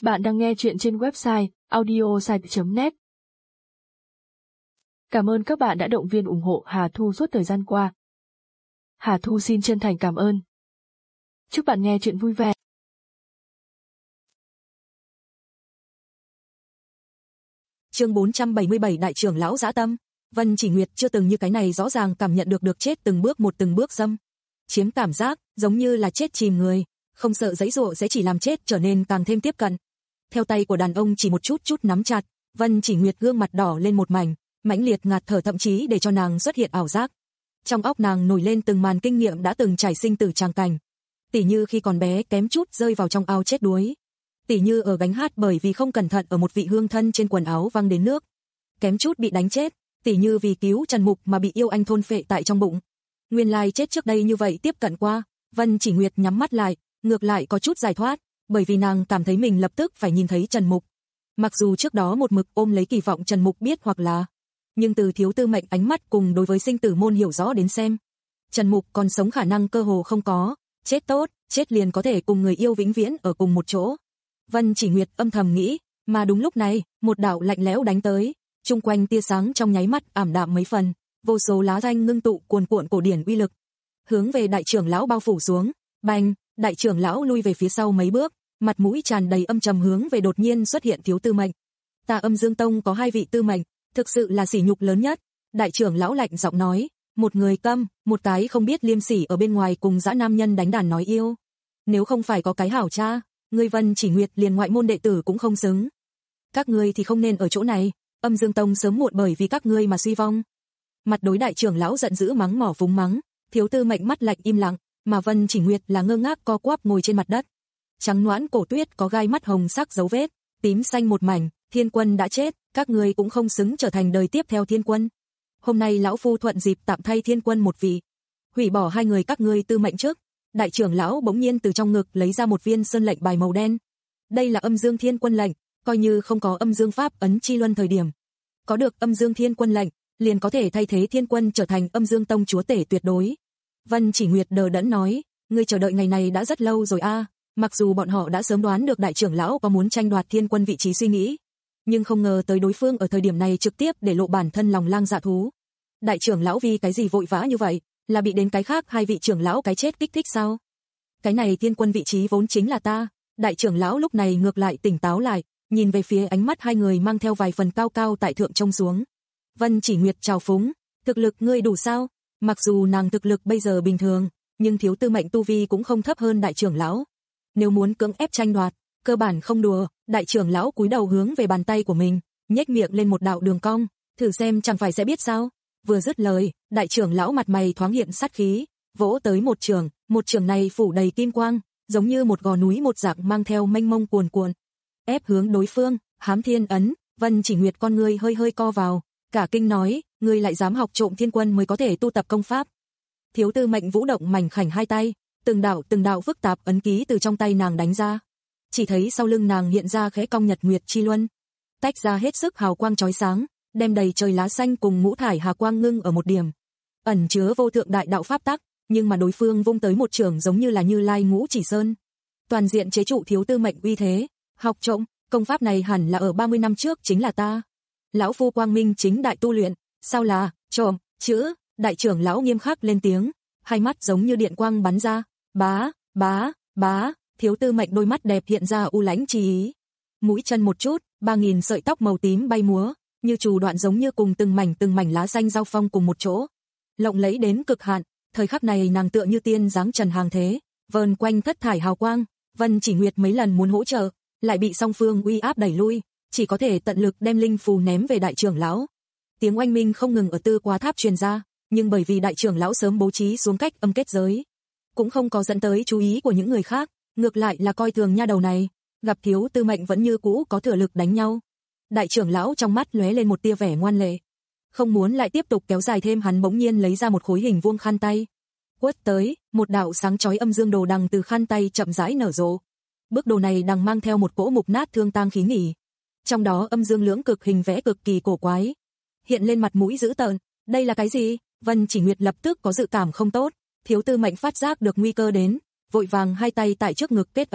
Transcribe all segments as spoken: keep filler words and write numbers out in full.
Bạn đang nghe chuyện trên website audiosite chấm net. Cảm ơn các bạn đã động viên ủng hộ Hà Thu suốt thời gian qua. Hà Thu xin chân thành cảm ơn. Chúc bạn nghe chuyện vui vẻ. Chương bốn trăm bảy mươi bảy Đại trưởng lão dã tâm. Vân Chỉ Nguyệt chưa từng như cái này rõ ràng cảm nhận được được chết từng bước một từng bước dâm. Chiếm cảm giác, giống như là chết chìm người, không sợ giãy giụa sẽ chỉ làm chết trở nên càng thêm tiếp cận. Theo tay của đàn ông chỉ một chút chút nắm chặt, Vân Chỉ Nguyệt gương mặt đỏ lên một mảnh, mãnh liệt ngạt thở thậm chí để cho nàng xuất hiện ảo giác. Trong óc nàng nổi lên từng màn kinh nghiệm đã từng trải sinh tử tràng cảnh. Tỉ như khi còn bé kém chút rơi vào trong ao chết đuối. Tỉ như ở gánh hát bởi vì không cẩn thận ở một vị hương thân trên quần áo văng đến nước. Kém chút bị đánh chết, tỉ như vì cứu Trần Mục mà bị yêu anh thôn phệ tại trong bụng. Nguyên lai chết trước đây như vậy tiếp cận qua, Vân Chỉ Nguyệt nhắm mắt lại, ngược lại có chút giải thoát, bởi vì nàng cảm thấy mình lập tức phải nhìn thấy Trần Mục. Mặc dù trước đó một mực ôm lấy kỳ vọng Trần Mục biết hoặc là, nhưng từ thiếu tư mệnh ánh mắt cùng đối với sinh tử môn hiểu rõ đến xem, Trần Mục còn sống khả năng cơ hồ không có, chết tốt, chết liền có thể cùng người yêu vĩnh viễn ở cùng một chỗ. Vân Chỉ Nguyệt âm thầm nghĩ, mà đúng lúc này, một đạo lạnh lẽo đánh tới, chung quanh tia sáng trong nháy mắt ảm đạm mấy phần, vô số lá danh ngưng tụ cuồn cuộn cổ điển uy lực, hướng về đại trưởng lão bao phủ xuống. Bành, đại trưởng lão lui về phía sau mấy bước, mặt mũi tràn đầy âm trầm hướng về đột nhiên xuất hiện thiếu tư mệnh. Ta Âm Dương Tông có hai vị tư mệnh, thực sự là sỉ nhục lớn nhất. Đại trưởng lão lạnh giọng nói, một người câm, một cái không biết liêm sỉ ở bên ngoài cùng dã nam nhân đánh đàn nói yêu. Nếu không phải có cái hảo cha, ngươi Vân Chỉ Nguyệt liền ngoại môn đệ tử cũng không xứng. Các ngươi thì không nên ở chỗ này, Âm Dương Tông sớm muộn bởi vì các ngươi mà suy vong. Mặt đối đại trưởng lão giận dữ mắng mỏ vúng mắng, thiếu tư mệnh mắt lạnh im lặng, mà Vân Chỉ Nguyệt là ngơ ngác co quắp ngồi trên mặt đất. Trắng nõn cổ tuyết có gai mắt hồng sắc dấu vết, tím xanh một mảnh, Thiên Quân đã chết, các ngươi cũng không xứng trở thành đời tiếp theo Thiên Quân. Hôm nay lão phu thuận dịp tạm thay Thiên Quân một vị, hủy bỏ hai người các ngươi tư mệnh trước. Đại trưởng lão bỗng nhiên từ trong ngực lấy ra một viên sơn lệnh bài màu đen. Đây là Âm Dương Thiên Quân lệnh, coi như không có Âm Dương Pháp ấn chi luân thời điểm, có được Âm Dương Thiên Quân lệnh, liền có thể thay thế Thiên Quân trở thành Âm Dương Tông chúa tể tuyệt đối. Vân Chỉ Nguyệt đờ đẫn nói, ngươi chờ đợi ngày này đã rất lâu rồi a. À. Mặc dù bọn họ đã sớm đoán được đại trưởng lão có muốn tranh đoạt Thiên Quân vị trí suy nghĩ, nhưng không ngờ tới đối phương ở thời điểm này trực tiếp để lộ bản thân lòng lang dạ thú. Đại trưởng lão vì cái gì vội vã như vậy, là bị đến cái khác hai vị trưởng lão cái chết kích thích sao? Cái này Thiên Quân vị trí vốn chính là ta. Đại trưởng lão lúc này ngược lại tỉnh táo lại, nhìn về phía ánh mắt hai người mang theo vài phần cao cao tại thượng trông xuống. Vân Chỉ Nguyệt chào phúng, thực lực ngươi đủ sao? Mặc dù nàng thực lực bây giờ bình thường, nhưng thiếu tư mệnh tu vi cũng không thấp hơn đại trưởng lão. Nếu muốn cưỡng ép tranh đoạt, cơ bản không đùa. Đại trưởng lão cúi đầu hướng về bàn tay của mình, nhếch miệng lên một đạo đường cong, thử xem chẳng phải sẽ biết sao. Vừa dứt lời, đại trưởng lão mặt mày thoáng hiện sát khí, vỗ tới một trường, một trường này phủ đầy kim quang, giống như một gò núi một dạng mang theo mênh mông cuồn cuộn, ép hướng đối phương. Hám Thiên ấn. Vân Chỉ Nguyệt con ngươi hơi hơi co vào, cả kinh nói, ngươi lại dám học trộm Thiên Quân mới có thể tu tập công pháp. Thiếu tư mệnh vũ động mảnh khảnh hai tay, từng đạo từng đạo phức tạp ấn ký từ trong tay nàng đánh ra. Chỉ thấy sau lưng nàng hiện ra khẽ cong nhật nguyệt chi luân, tách ra hết sức hào quang chói sáng, đem đầy trời lá xanh cùng ngũ thải hà quang ngưng ở một điểm, ẩn chứa vô thượng đại đạo pháp tắc. Nhưng mà đối phương vung tới một trường giống như là Như Lai Ngũ Chỉ Sơn, toàn diện chế trụ thiếu tư mệnh uy thế. Học trộm, công pháp này hẳn là ở ba mươi năm trước chính là ta. Lão phu quang minh chính đại tu luyện, sao là trộm chữ? Đại trưởng lão nghiêm khắc lên tiếng, hai mắt giống như điện quang bắn ra, bá, bá, bá. Thiếu tư mệnh đôi mắt đẹp hiện ra u lãnh chi ý, mũi chân một chút, ba nghìn sợi tóc màu tím bay múa, như trù đoạn giống như cùng từng mảnh từng mảnh lá xanh giao phong cùng một chỗ, lộng lẫy đến cực hạn. Thời khắc này nàng tựa như tiên dáng trần hàng thế, vờn quanh thất thải hào quang. Vân Chỉ Nguyệt mấy lần muốn hỗ trợ, lại bị song phương uy áp đẩy lui, chỉ có thể tận lực đem linh phù ném về đại trưởng lão. Tiếng oanh minh không ngừng ở tư quá tháp truyền ra, nhưng bởi vì đại trưởng lão sớm bố trí xuống cách âm kết giới, cũng không có dẫn tới chú ý của những người khác, ngược lại là coi thường nha đầu này. Gặp thiếu tư mệnh vẫn như cũ có thừa lực đánh nhau, đại trưởng lão trong mắt lóe lên một tia vẻ ngoan lệ, không muốn lại tiếp tục kéo dài thêm. Hắn bỗng nhiên lấy ra một khối hình vuông khăn tay, quất tới, một đạo sáng chói âm dương đồ đằng từ khăn tay chậm rãi nở rộ. Bức đồ này đằng mang theo một cỗ mục nát thương tang khí nghỉ, trong đó âm dương lưỡng cực hình vẽ cực kỳ cổ quái, hiện lên mặt mũi dữ tợn. Đây là cái gì? Vân Chỉ Nguyệt lập tức có dự cảm không tốt. Thiếu tư mệnh phát giác được nguy cơ đến, vội vàng hai tay tại trước ngực kết ấn,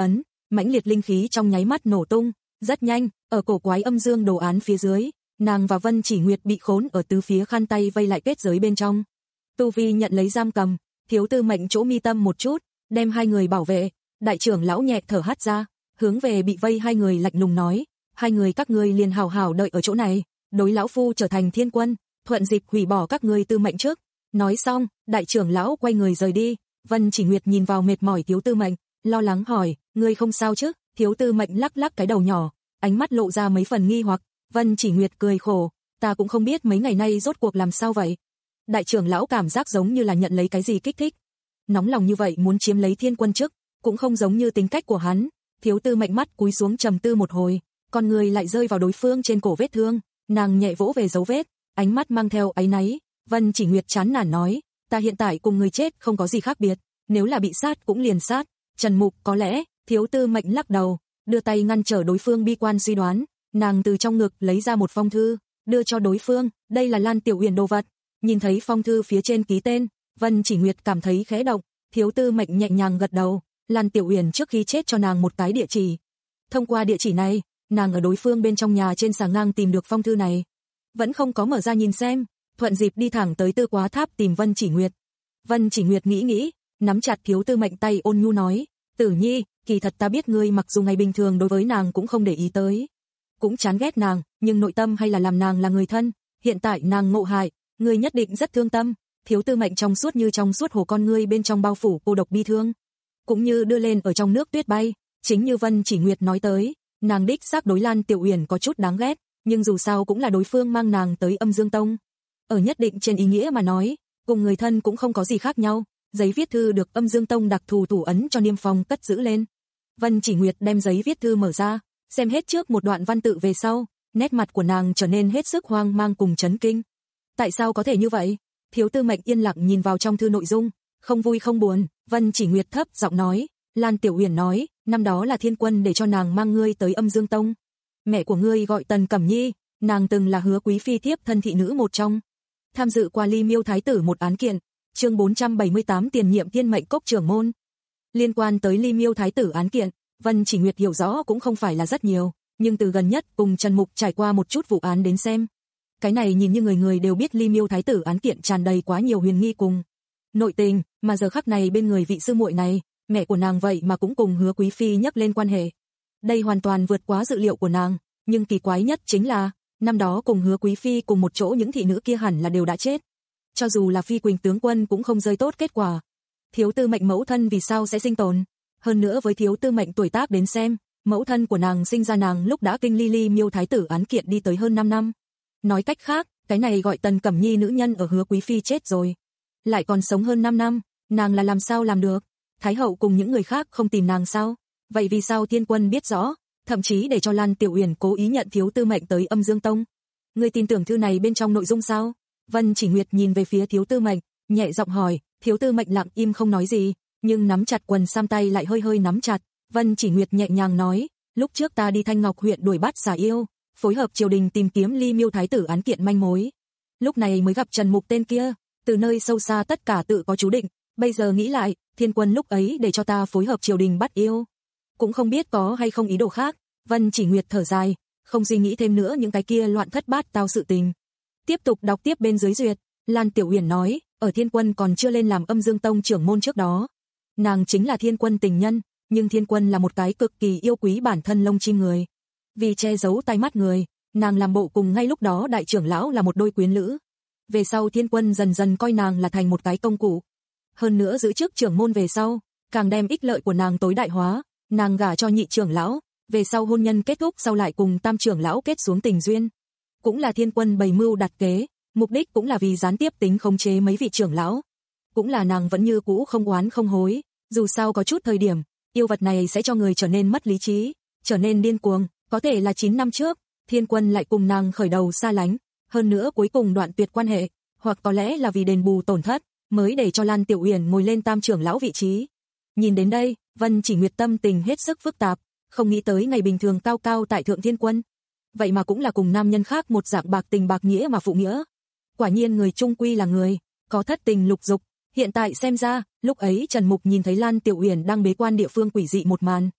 mãnh liệt linh khí trong nháy mắt nổ tung, rất nhanh, ở cổ quái âm dương đồ án phía dưới, nàng và Vân Chỉ Nguyệt bị khốn ở tứ phía khăn tay vây lại kết giới bên trong. Tu vi nhận lấy giam cầm, Thiếu Tư Mệnh chỗ mi tâm một chút, đem hai người bảo vệ. Đại trưởng lão nhẹ thở hắt ra, hướng về bị vây hai người lạnh lùng nói, hai người các ngươi liền hào hào đợi ở chỗ này, đối lão phu trở thành thiên quân, thuận dịp hủy bỏ các ngươi Tư Mệnh trước. Nói xong, đại trưởng lão quay người rời đi. Vân Chỉ Nguyệt nhìn vào mệt mỏi Thiếu Tư Mệnh, lo lắng hỏi, ngươi không sao chứ? Thiếu Tư Mệnh lắc lắc cái đầu nhỏ, ánh mắt lộ ra mấy phần nghi hoặc. Vân Chỉ Nguyệt cười khổ, ta cũng không biết mấy ngày nay rốt cuộc làm sao vậy. Đại trưởng lão cảm giác giống như là nhận lấy cái gì kích thích, nóng lòng như vậy muốn chiếm lấy thiên quân chức, cũng không giống như tính cách của hắn. Thiếu Tư Mệnh mắt cúi xuống trầm tư một hồi, con người lại rơi vào đối phương trên cổ vết thương, nàng nhẹ vỗ về dấu vết, ánh mắt mang theo áy náy. Vân Chỉ Nguyệt chán nản nói, ta hiện tại cùng người chết không có gì khác biệt, nếu là bị sát cũng liền sát. Trần Mục, có lẽ. Thiếu Tư Mệnh lắc đầu, đưa tay ngăn trở đối phương bi quan suy đoán, nàng từ trong ngực lấy ra một phong thư, đưa cho đối phương, đây là Lan Tiểu Uyển đồ vật. Nhìn thấy phong thư phía trên ký tên, Vân Chỉ Nguyệt cảm thấy khẽ động, Thiếu Tư Mệnh nhẹ nhàng gật đầu, Lan Tiểu Uyển trước khi chết cho nàng một cái địa chỉ. Thông qua địa chỉ này, nàng ở đối phương bên trong nhà trên xà ngang tìm được phong thư này, vẫn không có mở ra nhìn xem, thuận dịp đi thẳng tới Tư Quá Tháp tìm Vân Chỉ Nguyệt. Vân Chỉ Nguyệt nghĩ nghĩ, nắm chặt Thiếu Tư Mệnh tay ôn nhu nói, Tử Nhi, kỳ thật ta biết ngươi mặc dù ngày bình thường đối với nàng cũng không để ý tới, cũng chán ghét nàng, nhưng nội tâm hay là làm nàng là người thân, hiện tại nàng ngộ hại, ngươi nhất định rất thương tâm. Thiếu Tư Mệnh trong suốt như trong suốt hồ con ngươi bên trong bao phủ cô độc bi thương, cũng như đưa lên ở trong nước tuyết bay. Chính như Vân Chỉ Nguyệt nói tới, nàng đích xác đối Lan Tiểu Uyển có chút đáng ghét, nhưng dù sao cũng là đối phương mang nàng tới Âm Dương Tông, ở nhất định trên ý nghĩa mà nói, cùng người thân cũng không có gì khác nhau. Giấy viết thư được Âm Dương Tông đặc thù thủ ấn cho niêm phong cất giữ lên. Vân Chỉ Nguyệt đem giấy viết thư mở ra, xem hết trước một đoạn văn tự về sau, nét mặt của nàng trở nên hết sức hoang mang cùng chấn kinh. Tại sao có thể như vậy? Thiếu Tư Mệnh yên lặng nhìn vào trong thư nội dung, không vui không buồn. Vân Chỉ Nguyệt thấp giọng nói, Lan Tiểu Uyển nói, năm đó là thiên quân để cho nàng mang ngươi tới Âm Dương Tông. Mẹ của ngươi gọi Tần Cẩm Nhi, nàng từng là Hứa Quý phi thiếp thân thị nữ một trong, tham dự qua Ly Miêu thái tử một án kiện. Chương bốn trăm bảy mươi tám tiền nhiệm Thiên Mệnh Cốc trưởng môn. Liên quan tới Ly Miêu thái tử án kiện, Vân Chỉ Nguyệt hiểu rõ cũng không phải là rất nhiều, nhưng từ gần nhất cùng Trần Mục trải qua một chút vụ án đến xem, cái này nhìn như người người đều biết Ly Miêu thái tử án kiện tràn đầy quá nhiều huyền nghi cùng nội tình, mà giờ khắc này bên người vị sư muội này, mẹ của nàng vậy mà cũng cùng Hứa Quý phi nhắc lên quan hệ. Đây hoàn toàn vượt quá dự liệu của nàng, nhưng kỳ quái nhất chính là, năm đó cùng Hứa Quý phi cùng một chỗ những thị nữ kia hẳn là đều đã chết. Cho dù là Phi Quỳnh tướng quân cũng không rơi tốt kết quả. Thiếu Tư Mệnh mẫu thân vì sao sẽ sinh tồn? Hơn nữa với Thiếu Tư Mệnh tuổi tác đến xem, mẫu thân của nàng sinh ra nàng lúc đã kinh ly Ly Miêu thái tử án kiện đi tới hơn năm năm. Nói cách khác, cái này gọi Tần Cẩm Nhi nữ nhân ở Hứa Quý phi chết rồi, lại còn sống hơn năm năm, nàng là làm sao làm được? Thái hậu cùng những người khác không tìm nàng sao? Vậy vì sao thiên quân biết rõ, thậm chí để cho Lan Tiểu Uyển cố ý nhận Thiếu Tư Mệnh tới Âm Dương Tông? Ngươi tin tưởng thư này bên trong nội dung sao? Vân Chỉ Nguyệt nhìn về phía Thiếu Tư Mệnh, nhẹ giọng hỏi. Thiếu Tư Mệnh lặng im không nói gì, nhưng nắm chặt quần sam tay lại hơi hơi nắm chặt. Vân Chỉ Nguyệt nhẹ nhàng nói, lúc trước ta đi Thanh Ngọc huyện đuổi bắt xà yêu, phối hợp triều đình tìm kiếm Ly Miêu thái tử án kiện manh mối. Lúc này mới gặp Trần Mục tên kia, từ nơi sâu xa tất cả tự có chú định, bây giờ nghĩ lại, thiên quân lúc ấy để cho ta phối hợp triều đình bắt yêu, cũng không biết có hay không ý đồ khác. Vân Chỉ Nguyệt thở dài, không suy nghĩ thêm nữa những cái kia loạn thất bát tao sự tình. Tiếp tục đọc tiếp bên dưới duyệt, Lan Tiểu Uyển nói, ở thiên quân còn chưa lên làm Âm Dương Tông trưởng môn trước đó, nàng chính là thiên quân tình nhân, nhưng thiên quân là một cái cực kỳ yêu quý bản thân lông chim người. Vì che giấu tai mắt người, nàng làm bộ cùng ngay lúc đó đại trưởng lão là một đôi quyến lữ. Về sau thiên quân dần dần coi nàng là thành một cái công cụ. Hơn nữa giữ chức trưởng môn về sau, càng đem ích lợi của nàng tối đại hóa, nàng gả cho nhị trưởng lão, về sau hôn nhân kết thúc sau lại cùng tam trưởng lão kết xuống tình duyên. Cũng là thiên quân bày mưu đặt kế, mục đích cũng là vì gián tiếp tính khống chế mấy vị trưởng lão. Cũng là nàng vẫn như cũ không oán không hối, dù sao có chút thời điểm, yêu vật này sẽ cho người trở nên mất lý trí, trở nên điên cuồng, có thể là chín năm trước, thiên quân lại cùng nàng khởi đầu xa lánh, hơn nữa cuối cùng đoạn tuyệt quan hệ, hoặc có lẽ là vì đền bù tổn thất, mới để cho Lan Tiểu Uyển ngồi lên tam trưởng lão vị trí. Nhìn đến đây, Vân Chỉ Nguyệt tâm tình hết sức phức tạp, không nghĩ tới ngày bình thường cao cao tại thượng thiên quân, vậy mà cũng là cùng nam nhân khác một dạng bạc tình bạc nghĩa mà phụ nghĩa. Quả nhiên người trung quy là người, có thất tình lục dục. Hiện tại xem ra, lúc ấy Trần Mục nhìn thấy Lan Tiểu Uyển đang bế quan địa phương quỷ dị một màn,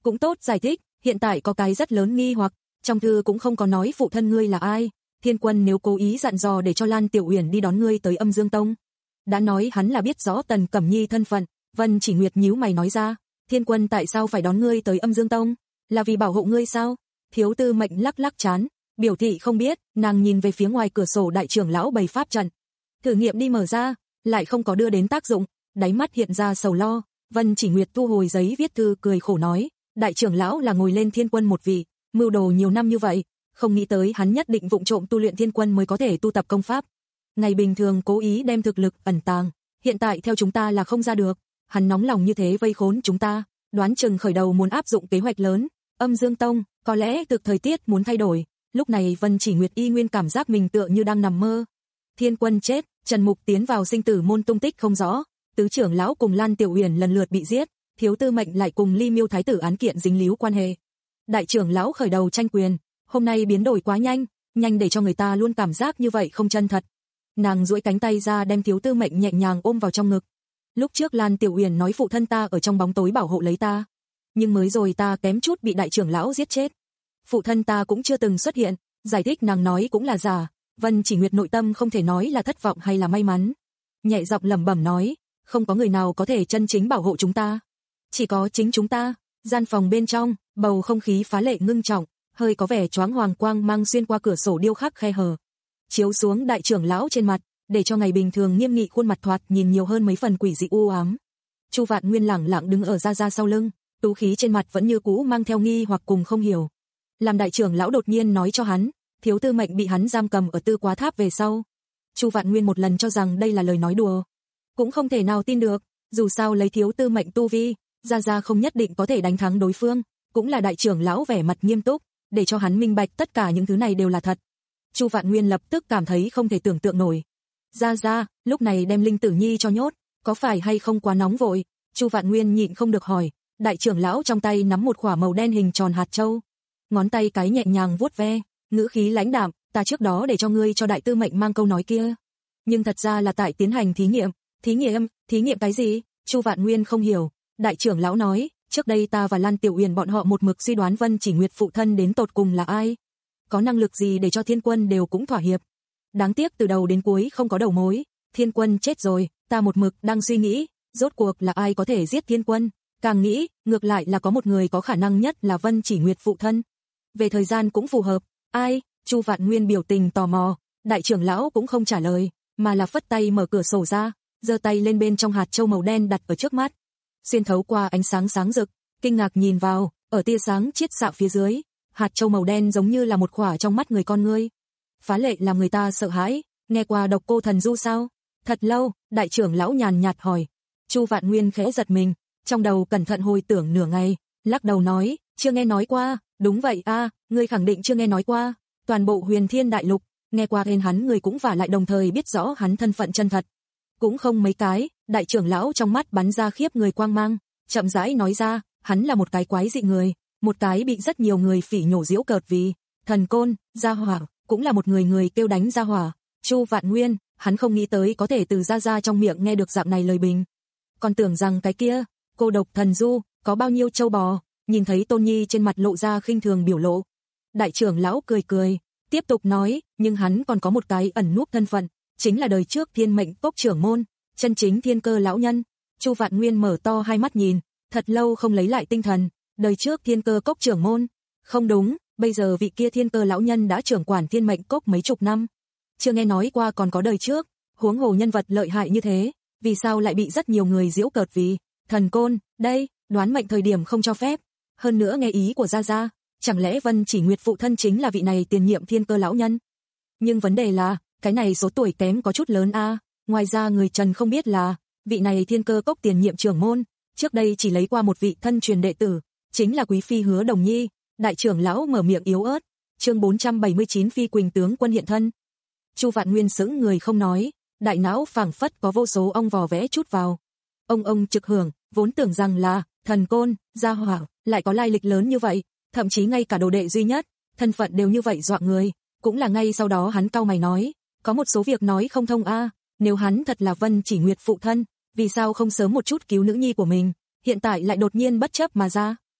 Cũng tốt giải thích, hiện tại có cái rất lớn nghi hoặc, trong thư cũng không có nói phụ thân ngươi là ai. Thiên Quân nếu cố ý dặn dò để cho Lan Tiểu Uyển đi đón ngươi tới Âm Dương Tông, đã nói hắn là biết rõ Tần Cẩm Nhi thân phận. Vân Chỉ Nguyệt nhíu mày nói ra, Thiên Quân tại sao phải đón ngươi tới Âm Dương Tông? Là vì bảo hộ ngươi sao? Thiếu Tư Mệnh lắc lắc trán, biểu thị không biết, nàng nhìn về phía ngoài cửa sổ đại trưởng lão bày pháp trận. Thử nghiệm đi mở ra, lại không có đưa đến tác dụng, đáy mắt hiện ra sầu lo. Vân Chỉ Nguyệt thu hồi giấy viết thư cười khổ nói, đại trưởng lão là ngồi lên Thiên Quân một vị, mưu đồ nhiều năm như vậy, không nghĩ tới hắn nhất định vụng trộm tu luyện Thiên Quân mới có thể tu tập công pháp. Ngày bình thường cố ý đem thực lực ẩn tàng, hiện tại theo chúng ta là không ra được, hắn nóng lòng như thế vây khốn chúng ta, đoán chừng khởi đầu muốn áp dụng kế hoạch lớn. Âm Dương Tông, có lẽ thực thời tiết muốn thay đổi. Lúc này Vân Chỉ Nguyệt y nguyên cảm giác mình tựa như đang nằm mơ. Thiên Quân chết, Trần Mục tiến vào sinh tử môn tung tích không rõ, tứ trưởng lão cùng Lan Tiểu Uyển lần lượt bị giết, Thiếu Tư Mệnh lại cùng Ly Miêu thái tử án kiện dính líu quan hệ. Đại trưởng lão khởi đầu tranh quyền, hôm nay biến đổi quá nhanh, nhanh để cho người ta luôn cảm giác như vậy không chân thật. Nàng duỗi cánh tay ra đem Thiếu Tư Mệnh nhẹ nhàng ôm vào trong ngực. Lúc trước Lan Tiểu Uyển nói phụ thân ta ở trong bóng tối bảo hộ lấy ta, nhưng mới rồi ta kém chút bị đại trưởng lão giết chết. Phụ thân ta cũng chưa từng xuất hiện, giải thích nàng nói cũng là giả. Vân Chỉ Nguyệt nội tâm không thể nói là thất vọng hay là may mắn. Nhẹ giọng lẩm bẩm nói, không có người nào có thể chân chính bảo hộ chúng ta, chỉ có chính chúng ta. Gian phòng bên trong, bầu không khí phá lệ ngưng trọng, hơi có vẻ choáng hoàng quang mang xuyên qua cửa sổ điêu khắc khe hở, chiếu xuống đại trưởng lão trên mặt, để cho ngày bình thường nghiêm nghị khuôn mặt thoạt nhìn nhiều hơn mấy phần quỷ dị u ám. Chu Vạn Nguyên lẳng lặng đứng ở Gia Gia sau lưng, tú khí trên mặt vẫn như cũ mang theo nghi hoặc cùng không hiểu. Làm đại trưởng lão đột nhiên nói cho hắn, Thiếu Tư Mệnh bị hắn giam cầm ở Tư Quá Tháp về sau. Chu Vạn Nguyên một lần cho rằng đây là lời nói đùa, cũng không thể nào tin được, dù sao lấy Thiếu Tư Mệnh tu vi, Gia Gia không nhất định có thể đánh thắng đối phương, cũng là đại trưởng lão vẻ mặt nghiêm túc, để cho hắn minh bạch tất cả những thứ này đều là thật. Chu Vạn Nguyên lập tức cảm thấy không thể tưởng tượng nổi. Gia Gia, lúc này đem Linh Tử Nhi cho nhốt, có phải hay không quá nóng vội? Chu Vạn Nguyên nhịn không được hỏi. Đại trưởng lão trong tay nắm một quả màu đen hình tròn hạt châu, ngón tay cái nhẹ nhàng vuốt ve, ngữ khí lãnh đạm, ta trước đó để cho ngươi cho đại tư mệnh mang câu nói kia, nhưng thật ra là tại tiến hành thí nghiệm. Thí nghiệm? Thí nghiệm cái gì? Chu Vạn Nguyên không hiểu. Đại trưởng lão nói, trước đây ta và Lan Tiểu Uyển bọn họ một mực suy đoán Vân Chỉ Nguyệt phụ thân đến tột cùng là ai, có năng lực gì để cho Thiên Quân đều cũng thỏa hiệp. Đáng tiếc từ đầu đến cuối không có đầu mối. Thiên Quân chết rồi, ta một mực đang suy nghĩ, rốt cuộc là ai có thể giết Thiên Quân. Càng nghĩ, ngược lại là có một người có khả năng nhất là Vân Chỉ Nguyệt phụ thân. Về thời gian cũng phù hợp. Ai? Chu Vạn Nguyên biểu tình tò mò. Đại trưởng lão cũng không trả lời, mà là phất tay mở cửa sổ ra, giơ tay lên bên trong hạt châu màu đen đặt ở trước mắt. Xuyên thấu qua ánh sáng sáng rực, kinh ngạc nhìn vào, ở tia sáng chiết xạ phía dưới, hạt châu màu đen giống như là một quả trong mắt người con ngươi. Phá lệ làm người ta sợ hãi. Nghe qua Độc Cô Thần Du sao? Thật lâu, đại trưởng lão nhàn nhạt hỏi. Chu Vạn Nguyên khẽ giật mình, trong đầu cẩn thận hồi tưởng nửa ngày, lắc đầu nói, chưa nghe nói qua. Đúng vậy a, à, ngươi khẳng định chưa nghe nói qua. Toàn bộ Huyền Thiên Đại Lục, nghe qua tên hắn người cũng vả lại đồng thời biết rõ hắn thân phận chân thật, cũng không mấy cái. Đại trưởng lão trong mắt bắn ra khiếp người quang mang, chậm rãi nói ra, hắn là một cái quái dị người, một cái bị rất nhiều người phỉ nhổ giễu cợt vì thần côn, gia hỏa, cũng là một người người kêu đánh gia hỏa. Chu Vạn Nguyên, hắn không nghĩ tới có thể từ Gia Gia trong miệng nghe được dạng này lời bình, còn tưởng rằng cái kia Cô Độc Thần Du có bao nhiêu châu bò. Nhìn thấy Tôn Nhi trên mặt lộ ra khinh thường biểu lộ, đại trưởng lão cười cười, tiếp tục nói, nhưng hắn còn có một cái ẩn núp thân phận, chính là đời trước Thiên Mệnh Cốc trưởng môn, chân chính thiên cơ lão nhân. Chu Vạn Nguyên mở to hai mắt nhìn, thật lâu không lấy lại tinh thần. Đời trước thiên cơ cốc trưởng môn? Không đúng, bây giờ vị kia thiên cơ lão nhân đã trưởng quản Thiên Mệnh Cốc mấy chục năm, chưa nghe nói qua còn có đời trước. Huống hồ nhân vật lợi hại như thế, vì sao lại bị rất nhiều người giễu cợt vì thần côn? Đây, đoán mệnh thời điểm không cho phép. Hơn nữa nghe ý của Gia Gia, chẳng lẽ Vân Chỉ Nguyệt phụ thân chính là vị này tiền nhiệm thiên cơ lão nhân? Nhưng vấn đề là, cái này số tuổi kém có chút lớn a. À. Ngoài ra người Trần không biết là, vị này thiên cơ cốc tiền nhiệm trưởng môn, trước đây chỉ lấy qua một vị thân truyền đệ tử, chính là quý phi Hứa Đồng Nhi. Đại trưởng lão mở miệng yếu ớt. Chương bốn trăm bảy mươi chín Phi Quỳnh tướng quân hiện thân. Chu Vạn Nguyên sững người không nói, đại não phảng phất có vô số ong vò vẽ chút vào. Ông ông trực hưởng, vốn tưởng rằng là thần côn, gia hỏa, lại có lai lịch lớn như vậy, thậm chí ngay cả đồ đệ duy nhất, thân phận đều như vậy dọa người. Cũng là ngay sau đó hắn cau mày nói, có một số việc nói không thông a, à, nếu hắn thật là Vân Chỉ Nguyệt phụ thân, vì sao không sớm một chút cứu nữ nhi của mình, hiện tại lại đột nhiên bất chấp mà ra.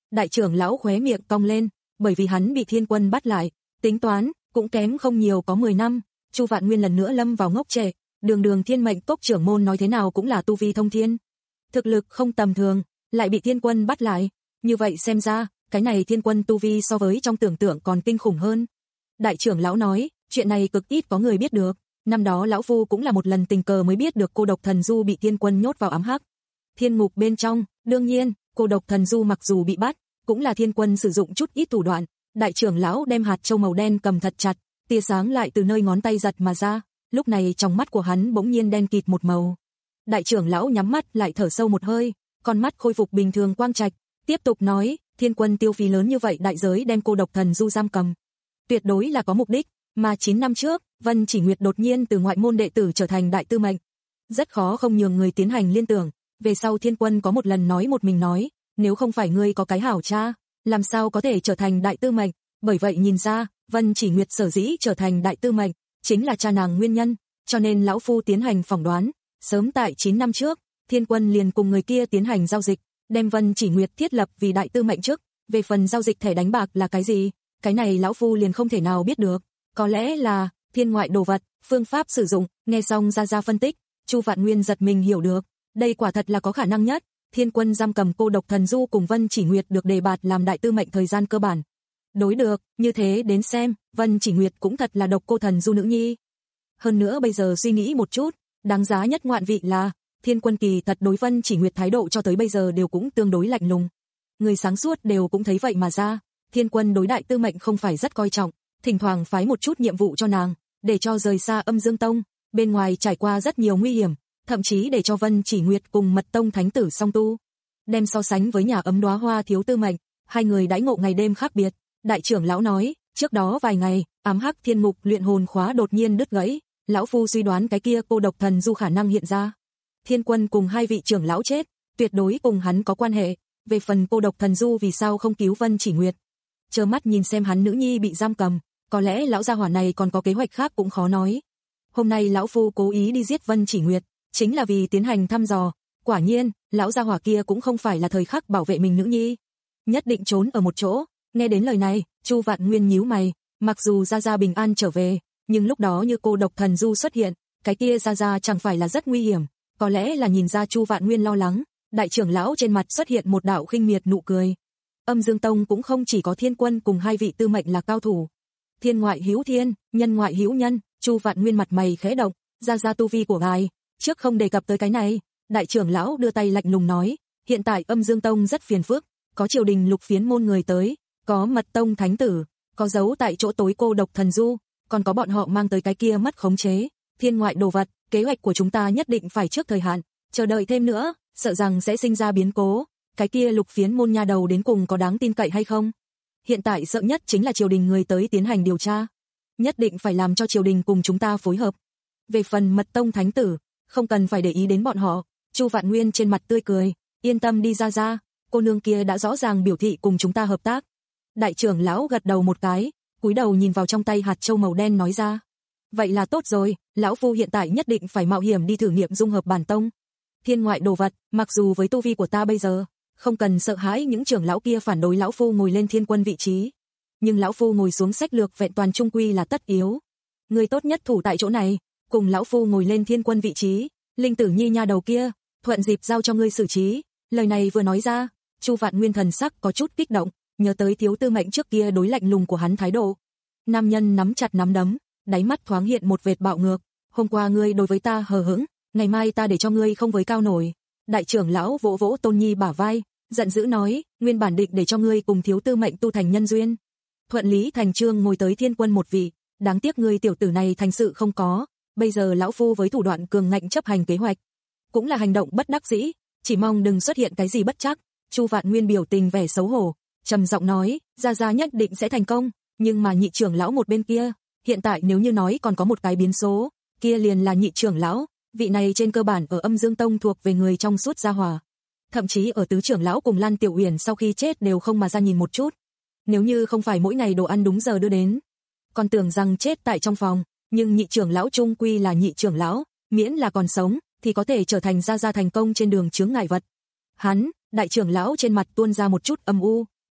Đại trưởng lão khóe miệng cong lên, bởi vì hắn bị thiên quân bắt lại, tính toán, cũng kém không nhiều có mười năm, Chu Vạn Nguyên lần nữa lâm vào ngốc trệ, đường đường thiên mệnh cốc trưởng môn nói thế nào cũng là tu vi thông thiên. Thực lực không tầm thường, lại bị thiên quân bắt lại, như vậy xem ra, cái này thiên quân tu vi so với trong tưởng tượng còn kinh khủng hơn. Đại trưởng lão nói, chuyện này cực ít có người biết được, năm đó lão phu cũng là một lần tình cờ mới biết được cô độc thần du bị thiên quân nhốt vào ám hắc thiên ngục bên trong, đương nhiên, cô độc thần du mặc dù bị bắt, cũng là thiên quân sử dụng chút ít thủ đoạn. Đại trưởng lão đem hạt châu màu đen cầm thật chặt, tia sáng lại từ nơi ngón tay giật mà ra, lúc này trong mắt của hắn bỗng nhiên đen kịt một màu. Đại trưởng lão nhắm mắt lại thở sâu một hơi, con mắt khôi phục bình thường quang trạch, tiếp tục nói, thiên quân tiêu phí lớn như vậy đại giới đem cô độc thần du giam cầm, tuyệt đối là có mục đích, mà chín năm trước, Vân Chỉ Nguyệt đột nhiên từ ngoại môn đệ tử trở thành đại tư mệnh. Rất khó không nhường người tiến hành liên tưởng, về sau thiên quân có một lần nói một mình nói, nếu không phải ngươi có cái hảo cha, làm sao có thể trở thành đại tư mệnh, bởi vậy nhìn ra, Vân Chỉ Nguyệt sở dĩ trở thành đại tư mệnh, chính là cha nàng nguyên nhân, cho nên lão phu tiến hành phỏng đoán, sớm tại chín năm trước, thiên quân liền cùng người kia tiến hành giao dịch, đem Vân Chỉ Nguyệt thiết lập vì đại tư mệnh trước, về phần giao dịch thẻ đánh bạc là cái gì, cái này lão phu liền không thể nào biết được, có lẽ là thiên ngoại đồ vật, phương pháp sử dụng, nghe xong ra ra phân tích, Chu Vạn Nguyên giật mình hiểu được, đây quả thật là có khả năng nhất, thiên quân giam cầm cô độc thần du cùng Vân Chỉ Nguyệt được đề bạt làm đại tư mệnh thời gian cơ bản. Đối được, như thế đến xem, Vân Chỉ Nguyệt cũng thật là độc cô thần du nữ nhi. Hơn nữa bây giờ suy nghĩ một chút, đáng giá nhất ngoạn vị là, thiên quân kỳ thật đối Vân Chỉ Nguyệt thái độ cho tới bây giờ đều cũng tương đối lạnh lùng. Người sáng suốt đều cũng thấy vậy mà ra, thiên quân đối đại tư mệnh không phải rất coi trọng, thỉnh thoảng phái một chút nhiệm vụ cho nàng, để cho rời xa Âm Dương Tông, bên ngoài trải qua rất nhiều nguy hiểm, thậm chí để cho Vân Chỉ Nguyệt cùng Mật Tông thánh tử song tu. Đem so sánh với nhà ấm đóa hoa thiếu tư mệnh, hai người đãi ngộ ngày đêm khác biệt. Đại trưởng lão nói, trước đó vài ngày, ám hắc thiên mục luyện hồn khóa đột nhiên đứt gãy, lão phu suy đoán cái kia cô độc thần du khả năng hiện ra. Thiên quân cùng hai vị trưởng lão chết, tuyệt đối cùng hắn có quan hệ, về phần cô độc thần du vì sao không cứu Vân Chỉ Nguyệt. Chờ mắt nhìn xem hắn nữ nhi bị giam cầm, có lẽ lão gia hỏa này còn có kế hoạch khác cũng khó nói. Hôm nay lão phu cố ý đi giết Vân Chỉ Nguyệt, chính là vì tiến hành thăm dò, quả nhiên, lão gia hỏa kia cũng không phải là thời khắc bảo vệ mình nữ nhi, nhất định trốn ở một chỗ. Nghe đến lời này, Chu Vạn Nguyên nhíu mày, mặc dù Gia Gia bình an trở về, nhưng lúc đó như cô độc thần du xuất hiện, cái kia Gia Gia chẳng phải là rất nguy hiểm, có lẽ là nhìn ra Chu Vạn Nguyên lo lắng, đại trưởng lão trên mặt xuất hiện một đạo khinh miệt nụ cười. Âm Dương Tông cũng không chỉ có thiên quân cùng hai vị tư mệnh là cao thủ. Thiên ngoại hữu thiên, nhân ngoại hữu nhân, Chu Vạn Nguyên mặt mày khẽ động, Gia Gia tu vi của ngài, trước không đề cập tới cái này, đại trưởng lão đưa tay lạnh lùng nói, hiện tại Âm Dương Tông rất phiền phức, có triều đình lục phiến môn người tới, có Mật Tông thánh tử, có giấu tại chỗ tối cô độc thần du, còn có bọn họ mang tới cái kia mất khống chế, thiên ngoại đồ vật, kế hoạch của chúng ta nhất định phải trước thời hạn, chờ đợi thêm nữa, sợ rằng sẽ sinh ra biến cố, cái kia lục phiến môn nha đầu đến cùng có đáng tin cậy hay không? Hiện tại sợ nhất chính là triều đình người tới tiến hành điều tra, nhất định phải làm cho triều đình cùng chúng ta phối hợp. Về phần Mật Tông thánh tử, không cần phải để ý đến bọn họ, Chu Vạn Nguyên trên mặt tươi cười, yên tâm đi Gia Gia, cô nương kia đã rõ ràng biểu thị cùng chúng ta hợp tác. Đại trưởng lão gật đầu một cái, cúi đầu nhìn vào trong tay hạt châu màu đen nói ra. Vậy là tốt rồi, lão phu hiện tại nhất định phải mạo hiểm đi thử nghiệm dung hợp bản tông. Thiên ngoại đồ vật, mặc dù với tu vi của ta bây giờ, không cần sợ hãi những trưởng lão kia phản đối lão phu ngồi lên thiên quân vị trí. Nhưng lão phu ngồi xuống sách lược vẹn toàn trung quy là tất yếu. Người tốt nhất thủ tại chỗ này, cùng lão phu ngồi lên thiên quân vị trí, Linh Tử Nhi nha đầu kia, thuận dịp giao cho ngươi xử trí. Lời này vừa nói ra, Chu Vạn Nguyên thần sắc có chút kích động, nhớ tới thiếu tư mệnh trước kia đối lạnh lùng của hắn thái độ. Nam nhân nắm chặt nắm đấm, đáy mắt thoáng hiện một vệt bạo ngược, hôm qua ngươi đối với ta hờ hững, ngày mai ta để cho ngươi không với cao nổi. Đại trưởng lão vỗ vỗ Tôn Nhi bả vai, giận dữ nói, nguyên bản định để cho ngươi cùng thiếu tư mệnh tu thành nhân duyên. Thuận lý thành trương ngồi tới thiên quân một vị, đáng tiếc ngươi tiểu tử này thành sự không có, bây giờ lão phu với thủ đoạn cường ngạnh chấp hành kế hoạch, cũng là hành động bất đắc dĩ, chỉ mong đừng xuất hiện cái gì bất trắc. Chu Vạn Nguyên biểu tình vẻ xấu hổ, trầm giọng nói, Gia Gia nhất định sẽ thành công, nhưng mà nhị trưởng lão một bên kia, hiện tại nếu như nói còn có một cái biến số, kia liền là nhị trưởng lão, vị này trên cơ bản ở Âm Dương Tông thuộc về người trong suốt gia hòa. Thậm chí ở tứ trưởng lão cùng Lan Tiểu Uyển sau khi chết đều không mà ra nhìn một chút. Nếu như không phải mỗi ngày đồ ăn đúng giờ đưa đến, còn tưởng rằng chết tại trong phòng, nhưng nhị trưởng lão trung quy là nhị trưởng lão, miễn là còn sống, thì có thể trở thành Gia Gia thành công trên đường chướng ngại vật. Hắn, đại trưởng lão trên mặt tuôn ra một chút âm u,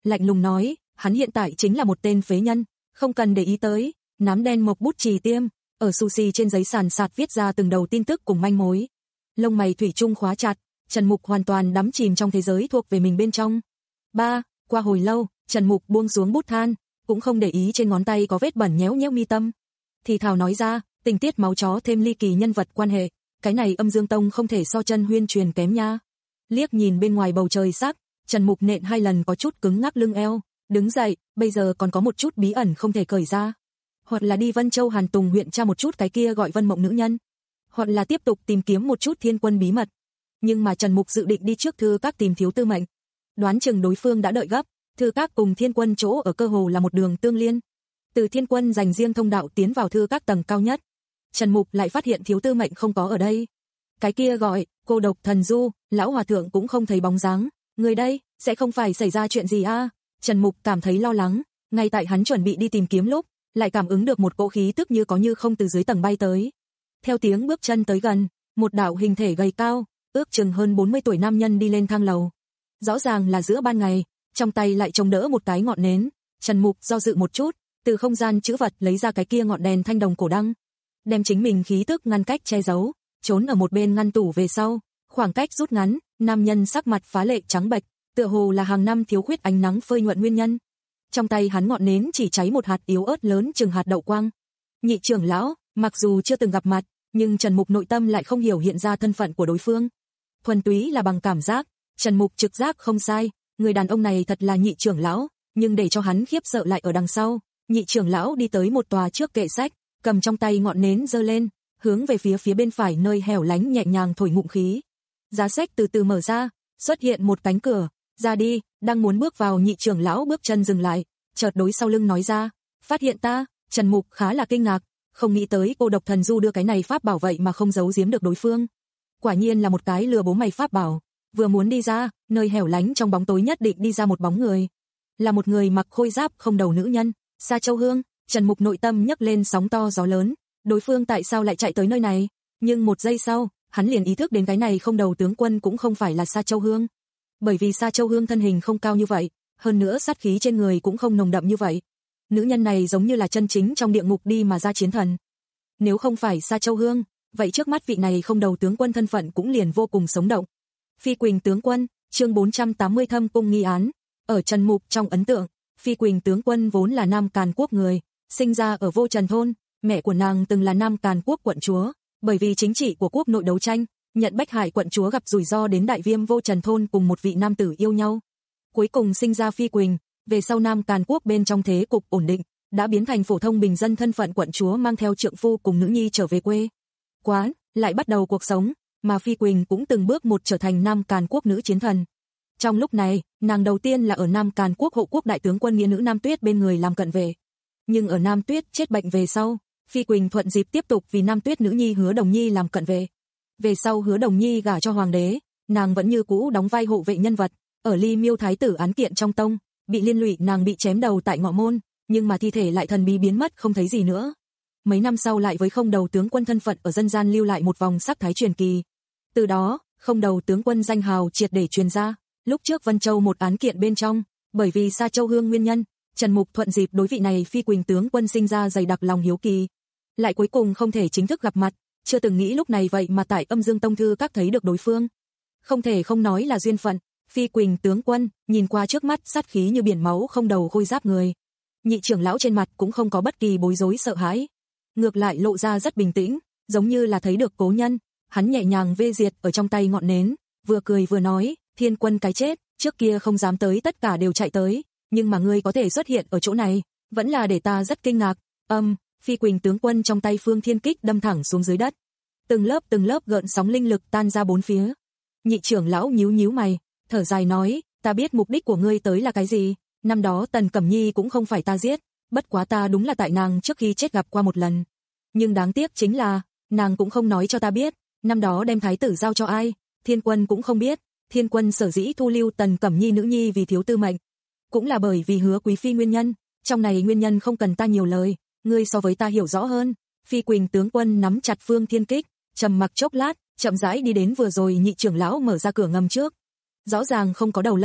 lạnh lùng nói, hắn hiện tại chính là một tên phế nhân, không cần để ý tới. Nám đen mộc bút chì tiêm, ở sushi trên giấy sàn sạt viết ra từng đầu tin tức cùng manh mối. Lông mày thủy chung khóa chặt, Trần Mục hoàn toàn đắm chìm trong thế giới thuộc về mình bên trong. Ba, qua hồi lâu, Trần Mục buông xuống bút than, cũng không để ý trên ngón tay có vết bẩn nhéo nhéo mi tâm. Thì thào nói ra, tình tiết máu chó thêm ly kỳ nhân vật quan hệ, cái này Âm Dương Tông không thể so chân Huyên truyền kém nha. Liếc nhìn bên ngoài bầu trời sắc, Trần Mục nện hai lần có chút cứng ngắc lưng eo, đứng dậy, bây giờ còn có một chút bí ẩn không thể cởi ra. Hoặc là đi Vân Châu Hàn Tùng huyện tra một chút cái kia gọi Vân Mộng nữ nhân, hoặc là tiếp tục tìm kiếm một chút Thiên Quân bí mật. Nhưng mà Trần Mục dự định đi trước Thư Các tìm Thiếu Tư Mệnh. Đoán chừng đối phương đã đợi gấp, Thư Các cùng Thiên Quân chỗ ở cơ hồ là một đường tương liên. Từ Thiên Quân dành riêng thông đạo tiến vào Thư Các tầng cao nhất. Trần Mục lại phát hiện Thiếu Tư Mệnh không có ở đây. Cái kia gọi Cô Độc Thần Du, lão hòa thượng cũng không thấy bóng dáng. Người đây, sẽ không phải xảy ra chuyện gì a? À? Trần Mục cảm thấy lo lắng, ngay tại hắn chuẩn bị đi tìm kiếm lúc, lại cảm ứng được một cỗ khí tức như có như không từ dưới tầng bay tới. Theo tiếng bước chân tới gần, một đạo hình thể gầy cao, ước chừng hơn bốn mươi tuổi nam nhân đi lên thang lầu. Rõ ràng là giữa ban ngày, trong tay lại chống đỡ một cái ngọn nến. Trần Mục do dự một chút, từ không gian trữ vật lấy ra cái kia ngọn đèn thanh đồng cổ đăng, đem chính mình khí tức ngăn cách che giấu, trốn ở một bên ngăn tủ về sau, khoảng cách rút ngắn, nam nhân sắc mặt phá lệ trắng bệch, tựa hồ là hàng năm thiếu khuyết ánh nắng phơi nhuận nguyên nhân. Trong tay hắn ngọn nến chỉ cháy một hạt yếu ớt lớn chừng hạt đậu quang. Nhị trưởng lão, mặc dù chưa từng gặp mặt, nhưng Trần Mục nội tâm lại không hiểu hiện ra thân phận của đối phương. Thuần túy là bằng cảm giác, Trần Mục trực giác không sai, người đàn ông này thật là nhị trưởng lão, nhưng để cho hắn khiếp sợ lại ở đằng sau. Nhị trưởng lão đi tới một tòa trước kệ sách, cầm trong tay ngọn nến giơ lên, hướng về phía phía bên phải nơi hẻo lánh nhẹ nhàng thổi ngụm khí. Giá sách từ từ mở ra, xuất hiện một cánh cửa, ra đi, đang muốn bước vào nhị trưởng lão bước chân dừng lại, chợt đối sau lưng nói ra, phát hiện ta. Trần Mục khá là kinh ngạc, không nghĩ tới Cô Độc Thần Du đưa cái này pháp bảo vậy mà không giấu giếm được đối phương. Quả nhiên là một cái lừa bố mày pháp bảo. Vừa muốn đi ra, nơi hẻo lánh trong bóng tối nhất định đi ra một bóng người. Là một người mặc khôi giáp không đầu nữ nhân, Sa Châu Hương. Trần Mục nội tâm nhấc lên sóng to gió lớn, đối phương tại sao lại chạy tới nơi này? Nhưng một giây sau, hắn liền ý thức đến cái này không đầu tướng quân cũng không phải là Sa Châu Hương. Bởi vì Sa Châu Hương thân hình không cao như vậy, hơn nữa sát khí trên người cũng không nồng đậm như vậy. Nữ nhân này giống như là chân chính trong địa ngục đi mà ra chiến thần. Nếu không phải Sa Châu Hương, vậy trước mắt vị này không đầu tướng quân thân phận cũng liền vô cùng sống động. Phi Quỳnh tướng quân, chương bốn trăm tám mươi Thâm Cung nghi án. Ở Trần Mục trong ấn tượng, Phi Quỳnh tướng quân vốn là Nam Càn Quốc người, sinh ra ở Vô Trần thôn, mẹ của nàng từng là Nam Càn Quốc quận chúa, bởi vì chính trị của quốc nội đấu tranh, nhận Bách Hải quận chúa gặp rủi ro đến Đại Viêm Vô Trần thôn cùng một vị nam tử yêu nhau. Cuối cùng sinh ra Phi Quỳnh, về sau Nam Càn Quốc bên trong thế cục ổn định, đã biến thành phổ thông bình dân thân phận quận chúa mang theo trượng phu cùng nữ nhi trở về quê. Quán, lại bắt đầu cuộc sống, mà Phi Quỳnh cũng từng bước một trở thành Nam Càn Quốc nữ chiến thần. Trong lúc này, nàng đầu tiên là ở Nam Càn Quốc hộ quốc đại tướng quân nghĩa nữ Nam Tuyết bên người làm cận vệ. Nhưng ở Nam Tuyết chết bệnh về sau, Phi Quỳnh thuận dịp tiếp tục vì Nam Tuyết nữ nhi Hứa Đồng Nhi làm cận vệ. Về sau Hứa Đồng Nhi gả cho hoàng đế, nàng vẫn như cũ đóng vai hộ vệ nhân vật, ở Ly Miêu thái tử án kiện trong tông, bị liên lụy nàng bị chém đầu tại Ngọ Môn, nhưng mà thi thể lại thần bí biến mất không thấy gì nữa. Mấy năm sau lại với không đầu tướng quân thân phận ở dân gian lưu lại một vòng sắc thái truyền kỳ. Từ đó, không đầu tướng quân danh hào triệt để truyền ra. Lúc trước Vân Châu một án kiện bên trong, bởi vì Sa Châu Hương nguyên nhân, Trần Mục thuận dịp đối vị này Phi Quỳnh tướng quân sinh ra dày đặc lòng hiếu kỳ. Lại cuối cùng không thể chính thức gặp mặt, chưa từng nghĩ lúc này vậy mà tại Âm Dương Tông Thư Các thấy được đối phương. Không thể không nói là duyên phận. Phi Quỳnh tướng quân, nhìn qua trước mắt sát khí như biển máu không đầu khôi giáp người. Nhị trưởng lão trên mặt cũng không có bất kỳ bối rối sợ hãi. Ngược lại lộ ra rất bình tĩnh, giống như là thấy được cố nhân. Hắn nhẹ nhàng vê diệt ở trong tay ngọn nến, vừa cười vừa nói, Thiên Quân cái chết, trước kia không dám tới tất cả đều chạy tới, nhưng mà ngươi có thể xuất hiện ở chỗ này, vẫn là để ta rất kinh ngạc. Âm, um, Phi Quỳnh tướng quân trong tay Phương Thiên Kích đâm thẳng xuống dưới đất. Từng lớp từng lớp gợn sóng linh lực tan ra bốn phía. Nhị trưởng lão nhíu nhíu mày, thở dài nói, ta biết mục đích của ngươi tới là cái gì, năm đó Tần Cẩm Nhi cũng không phải ta giết, bất quá ta đúng là tại nàng trước khi chết gặp qua một lần. Nhưng đáng tiếc chính là, nàng cũng không nói cho ta biết, năm đó đem thái tử giao cho ai, Thiên Quân cũng không biết. Thiên Quân sở dĩ thu lưu Tần Cẩm Nhi nữ nhi vì thiếu tư mệnh, cũng là bởi vì Hứa quý phi nguyên nhân, trong này nguyên nhân không cần ta nhiều lời, ngươi so với ta hiểu rõ hơn. Phi Quỳnh tướng quân nắm chặt Phương Thiên Kích, trầm mặc chốc lát, chậm rãi đi đến vừa rồi nhị trưởng lão mở ra cửa ngầm trước. Rõ ràng không có đầu lâu,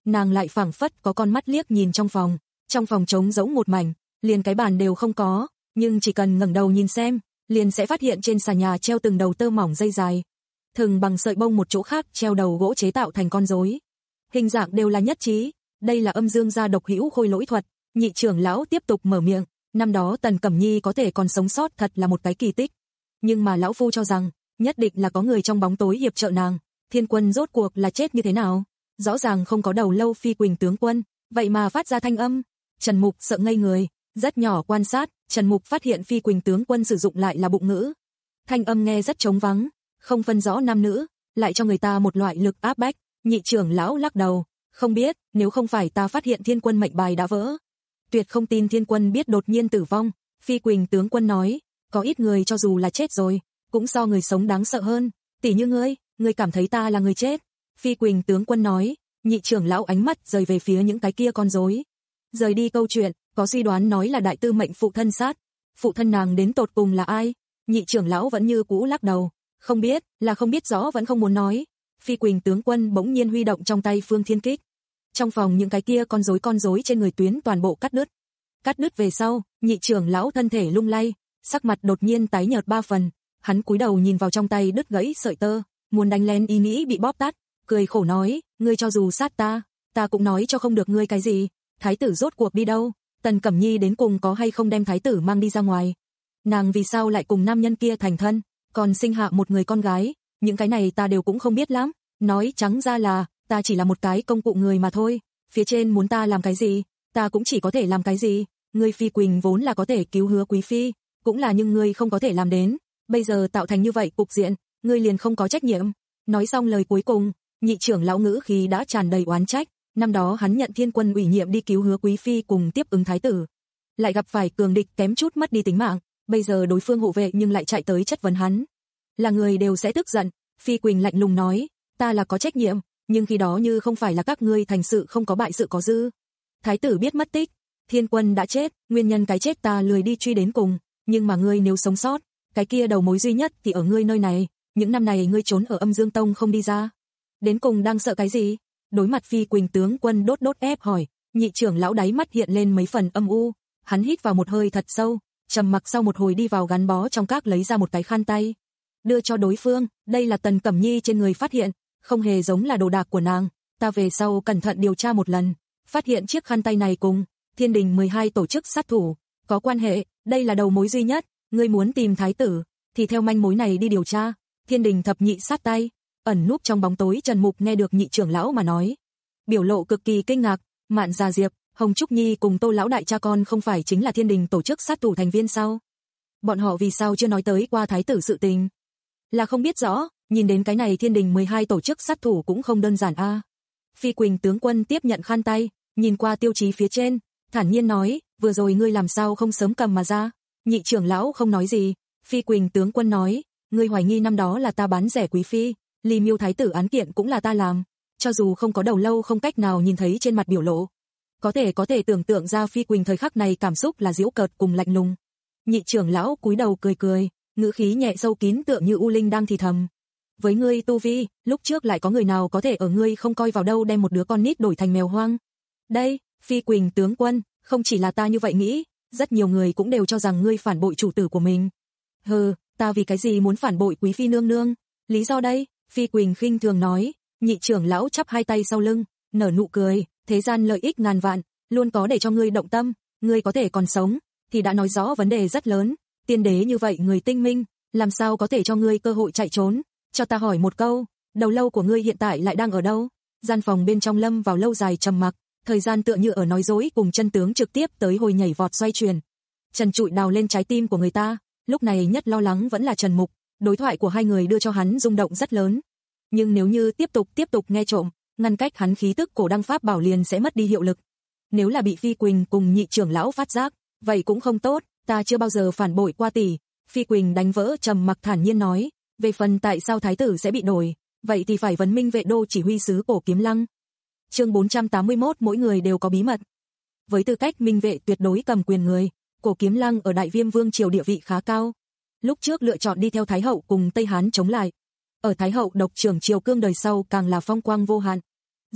nàng lại phảng phất có con mắt liếc nhìn trong phòng, trong phòng trống rỗng một mảnh, liền cái bàn đều không có, nhưng chỉ cần ngẩng đầu nhìn xem, liền sẽ phát hiện trên xà nhà treo từng đầu tơ mỏng dây dài, thừng bằng sợi bông một chỗ khác treo đầu gỗ chế tạo thành con rối. Hình dạng đều là nhất trí, đây là âm dương gia độc hữu khôi lỗi thuật. Nhị trưởng lão tiếp tục mở miệng, năm đó Tần Cẩm Nhi có thể còn sống sót thật là một cái kỳ tích. Nhưng mà lão phu cho rằng, nhất định là có người trong bóng tối hiệp trợ nàng. Thiên Quân rốt cuộc là chết như thế nào? Rõ ràng không có đầu lâu Phi Quỳnh tướng quân, vậy mà phát ra thanh âm. Trần Mục sợ ngây người, rất nhỏ quan sát, Trần Mục phát hiện Phi Quỳnh tướng quân sử dụng lại là bụng ngữ. Thanh âm nghe rất trống vắng, không phân rõ nam nữ, lại cho người ta một loại lực áp bách. Nhị trưởng lão lắc đầu, không biết, nếu không phải ta phát hiện Thiên Quân mệnh bài đã vỡ, tuyệt không tin Thiên Quân biết đột nhiên tử vong. Phi Quỳnh tướng quân nói, có ít người cho dù là chết rồi, cũng so người sống đáng sợ hơn, tỉ như ngươi, ngươi cảm thấy ta là người chết. Phi Quỳnh tướng quân nói, nhị trưởng lão ánh mắt rời về phía những cái kia con rối. Rời đi câu chuyện, có suy đoán nói là đại tư mệnh phụ thân sát. Phụ thân nàng đến tột cùng là ai? Nhị trưởng lão vẫn như cũ lắc đầu, không biết, là không biết rõ vẫn không muốn nói. Phi Quỳnh tướng quân bỗng nhiên huy động trong tay Phương Thiên Kích. Trong phòng những cái kia con rối con rối trên người tuyến toàn bộ cắt đứt. Cắt đứt về sau, nhị trưởng lão thân thể lung lay, sắc mặt đột nhiên tái nhợt ba phần, hắn cúi đầu nhìn vào trong tay đứt gãy sợi tơ, muốn đánh lén ý nghĩ bị bóp tắt, cười khổ nói, ngươi cho dù sát ta, ta cũng nói cho không được ngươi cái gì. Thái tử rốt cuộc đi đâu? Tần Cẩm Nhi đến cùng có hay không đem thái tử mang đi ra ngoài? Nàng vì sao lại cùng nam nhân kia thành thân, còn sinh hạ một người con gái? Những cái này ta đều cũng không biết lắm. Nói trắng ra là, ta chỉ là một cái công cụ người mà thôi. Phía trên muốn ta làm cái gì, ta cũng chỉ có thể làm cái gì. Ngươi Phi Quỳnh vốn là có thể cứu Hứa Quý phi, cũng là nhưng ngươi không có thể làm đến. Bây giờ tạo thành như vậy cục diện, ngươi liền không có trách nhiệm. Nói xong lời cuối cùng, nhị trưởng lão ngữ khí đã tràn đầy oán trách. Năm đó hắn nhận Thiên Quân ủy nhiệm đi cứu Hứa Quý phi cùng tiếp ứng thái tử, lại gặp phải cường địch kém chút mất đi tính mạng. Bây giờ đối phương hộ vệ nhưng lại chạy tới chất vấn hắn, là người đều sẽ tức giận. Phi Quỳnh lạnh lùng nói, ta là có trách nhiệm, nhưng khi đó như không phải là các ngươi thành sự không có bại sự có dư. Thái tử biết mất tích, Thiên Quân đã chết, nguyên nhân cái chết ta lười đi truy đến cùng, nhưng mà ngươi nếu sống sót, cái kia đầu mối duy nhất thì ở ngươi nơi này. Những năm này ngươi trốn ở Âm Dương Tông không đi ra, đến cùng đang sợ cái gì? Đối mặt Phi Quỳnh tướng quân đốt đốt ép hỏi, nhị trưởng lão đáy mắt hiện lên mấy phần âm u, hắn hít vào một hơi thật sâu, trầm mặc sau một hồi đi vào gắn bó trong các lấy ra một cái khăn tay, đưa cho đối phương. Đây là Tần Cẩm Nhi trên người phát hiện, không hề giống là đồ đạc của nàng, ta về sau cẩn thận điều tra một lần, phát hiện chiếc khăn tay này cùng Thiên Đình mười hai tổ chức sát thủ có quan hệ, đây là đầu mối duy nhất. Ngươi muốn tìm thái tử, thì theo manh mối này đi điều tra. Thiên Đình thập nhị sát tay. Ẩn núp trong bóng tối Trần Mục nghe được nhị trưởng lão mà nói, biểu lộ cực kỳ kinh ngạc. Mạn Gia Diệp, Hồng Trúc Nhi cùng Tô lão đại cha con không phải chính là Thiên Đình tổ chức sát thủ thành viên sao? Bọn họ vì sao chưa nói tới qua thái tử sự tình? Là không biết rõ, nhìn đến cái này Thiên Đình mười hai tổ chức sát thủ cũng không đơn giản a. À. Phi Quỳnh tướng quân tiếp nhận khăn tay, nhìn qua tiêu chí phía trên, thản nhiên nói, vừa rồi ngươi làm sao không sớm cầm mà ra? Nhị trưởng lão không nói gì. Phi Quỳnh tướng quân nói, ngươi hoài nghi năm đó là ta bán rẻ Quý phi, Ly Miêu thái tử án kiện cũng là ta làm, cho dù không có đầu lâu không cách nào nhìn thấy trên mặt biểu lộ, có thể có thể tưởng tượng ra Phi Quỳnh thời khắc này cảm xúc là giễu cợt cùng lạnh lùng. Nhị trưởng lão cúi đầu cười cười, ngữ khí nhẹ sâu kín tựa như U Linh đang thì thầm, với ngươi tu vi, lúc trước lại có người nào có thể ở ngươi không coi vào đâu đem một đứa con nít đổi thành mèo hoang? Đây, Phi Quỳnh tướng quân, không chỉ là ta như vậy nghĩ, rất nhiều người cũng đều cho rằng ngươi phản bội chủ tử của mình. Hừ, ta vì cái gì muốn phản bội quý phi nương nương? Lý do đây? Phi Quỳnh khinh thường nói. Nhị trưởng lão chắp hai tay sau lưng, nở nụ cười, thế gian lợi ích ngàn vạn, luôn có để cho ngươi động tâm, ngươi có thể còn sống, thì đã nói rõ vấn đề rất lớn. Tiên đế như vậy người tinh minh, làm sao có thể cho ngươi cơ hội chạy trốn? Cho ta hỏi một câu, đầu lâu của ngươi hiện tại lại đang ở đâu? Gian phòng bên trong lâm vào lâu dài trầm mặc, thời gian tựa như ở nói dối cùng chân tướng trực tiếp tới hồi nhảy vọt xoay chuyển. Trần trụi đào lên trái tim của người ta, lúc này nhất lo lắng vẫn là Trần Mục, đối thoại của hai người đưa cho hắn rung động rất lớn. Nhưng nếu như tiếp tục tiếp tục nghe trộm, ngăn cách hắn khí tức cổ đăng pháp bảo liền sẽ mất đi hiệu lực. Nếu là bị Phi Quỳnh cùng nhị trưởng lão phát giác, vậy cũng không tốt, ta chưa bao giờ phản bội qua tỷ. Phi Quỳnh đánh vỡ trầm mặc thản nhiên nói, về phần tại sao thái tử sẽ bị đổi, vậy thì phải vấn minh vệ đô chỉ huy sứ Cổ Kiếm Lăng. Chương bốn trăm tám mươi mốt mỗi người đều có bí mật. Với tư cách minh vệ tuyệt đối cầm quyền người, Cổ Kiếm Lăng ở Đại Viêm Vương triều địa vị khá cao. Lúc trước lựa chọn đi theo Thái hậu cùng Tây Hán chống lại. Ở Thái hậu độc trưởng triều cương đời sau càng là phong quang vô hạn.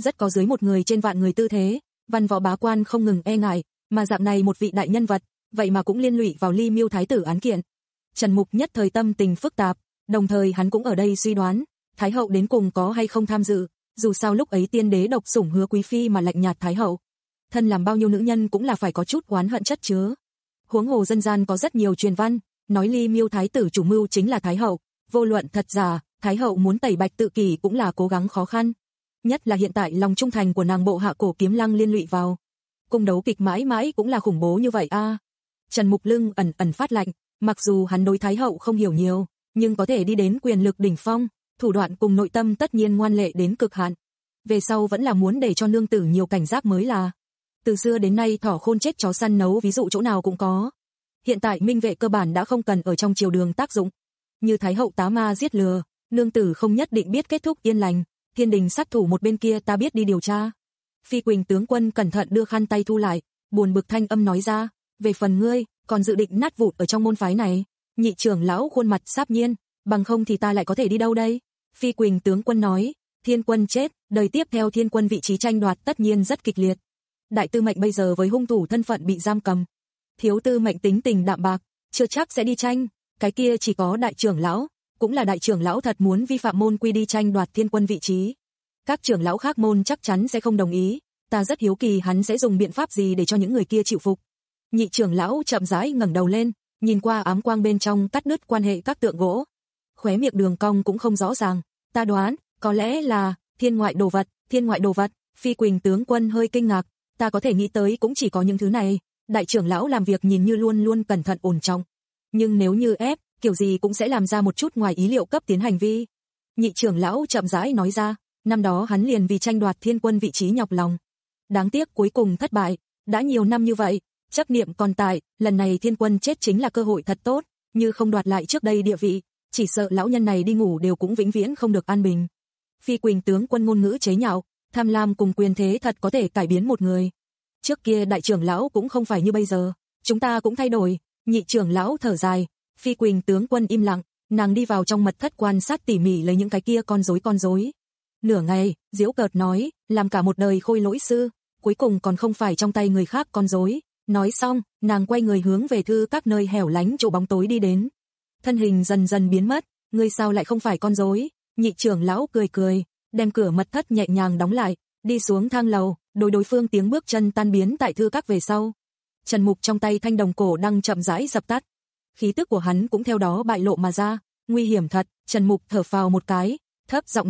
rất có dưới một người trên vạn người tư thế, văn võ bá quan không ngừng e ngại, mà dạng này một vị đại nhân vật, vậy mà cũng liên lụy vào Ly Miêu thái tử án kiện. Trần Mục nhất thời tâm tình phức tạp, đồng thời hắn cũng ở đây suy đoán, Thái hậu đến cùng có hay không tham dự, dù sao lúc ấy tiên đế độc sủng Hứa quý phi mà lạnh nhạt Thái hậu. Thân làm bao nhiêu nữ nhân cũng là phải có chút oán hận chất chứa. Huống hồ dân gian có rất nhiều truyền văn, nói Ly Miêu thái tử chủ mưu chính là Thái hậu, vô luận thật giả, Thái hậu muốn tẩy bạch tự kỷ cũng là cố gắng khó khăn. Nhất là hiện tại lòng trung thành của nàng bộ hạ Cổ Kiếm Lăng liên lụy vào. Cung đấu kịch mãi mãi cũng là khủng bố như vậy a. À. Trần Mục lưng ẩn ẩn phát lạnh, mặc dù hắn đối Thái hậu không hiểu nhiều, nhưng có thể đi đến quyền lực đỉnh phong, thủ đoạn cùng nội tâm tất nhiên ngoan lệ đến cực hạn. Về sau vẫn là muốn để cho nương tử nhiều cảnh giác mới là. Từ xưa đến nay thỏ khôn chết chó săn nấu ví dụ chỗ nào cũng có. Hiện tại minh vệ cơ bản đã không cần ở trong triều đường tác dụng. Như Thái hậu tá ma giết lừa, nương tử không nhất định biết kết thúc yên lành, thiên đình sát thủ một bên kia ta biết đi điều tra. Phi Quỳnh tướng quân cẩn thận đưa khăn tay thu lại, buồn bực thanh âm nói ra, về phần ngươi, còn dự định nát vụt ở trong môn phái này. Nhị trưởng lão khuôn mặt sáp nhiên, bằng không thì ta lại có thể đi đâu đây? Phi Quỳnh tướng quân nói, Thiên quân chết, đời tiếp theo Thiên quân vị trí tranh đoạt tất nhiên rất kịch liệt. Đại tư mệnh bây giờ với hung thủ thân phận bị giam cầm, thiếu tư mệnh tính tình đạm bạc, chưa chắc sẽ đi tranh, cái kia chỉ có đại trưởng lão, cũng là đại trưởng lão thật muốn vi phạm môn quy đi tranh đoạt Thiên quân vị trí. Các trưởng lão khác môn chắc chắn sẽ không đồng ý, ta rất hiếu kỳ hắn sẽ dùng biện pháp gì để cho những người kia chịu phục. Nhị trưởng lão chậm rãi ngẩng đầu lên, nhìn qua ám quang bên trong cắt đứt quan hệ các tượng gỗ. Khóe miệng đường cong cũng không rõ ràng, ta đoán, có lẽ là thiên ngoại đồ vật, thiên ngoại đồ vật. Phi Quỳnh tướng quân hơi kinh ngạc, ta có thể nghĩ tới cũng chỉ có những thứ này. Đại trưởng lão làm việc nhìn như luôn luôn cẩn thận ổn trọng, nhưng nếu như ép, kiểu gì cũng sẽ làm ra một chút ngoài ý liệu cấp tiến hành vi. Nhị trưởng lão chậm rãi nói ra, năm đó hắn liền vì tranh đoạt Thiên quân vị trí nhọc lòng. Đáng tiếc cuối cùng thất bại, đã nhiều năm như vậy, chấp niệm còn tại, lần này Thiên quân chết chính là cơ hội thật tốt, như không đoạt lại trước đây địa vị, chỉ sợ lão nhân này đi ngủ đều cũng vĩnh viễn không được an bình. Phi Quỳnh tướng quân ngôn ngữ chế nhạo, tham lam cùng quyền thế thật có thể cải biến một người. Trước kia đại trưởng lão cũng không phải như bây giờ, chúng ta cũng thay đổi. Nhị trưởng lão thở dài, Phi Quỳnh tướng quân im lặng, nàng đi vào trong mật thất quan sát tỉ mỉ lấy những cái kia con rối con rối. Nửa ngày, giễu cợt nói, làm cả một đời khôi lỗi sư, cuối cùng còn không phải trong tay người khác con rối. Nói xong, nàng quay người hướng về thư các nơi hẻo lánh chỗ bóng tối đi đến. Thân hình dần dần biến mất, ngươi sao lại không phải con rối? Nhị trưởng lão cười cười, đem cửa mật thất nhẹ nhàng đóng lại, đi xuống thang lầu, đối đối phương tiếng bước chân tan biến tại thư các về sau. Trần Mục trong tay thanh đồng cổ đang chậm rãi dập tắt. Khí tức của hắn cũng theo đó bại lộ mà ra, nguy hiểm thật. Trần Mục thở phào một cái, thấp giọng.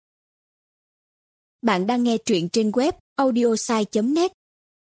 Bạn đang nghe truyện trên web audiosai chấm net.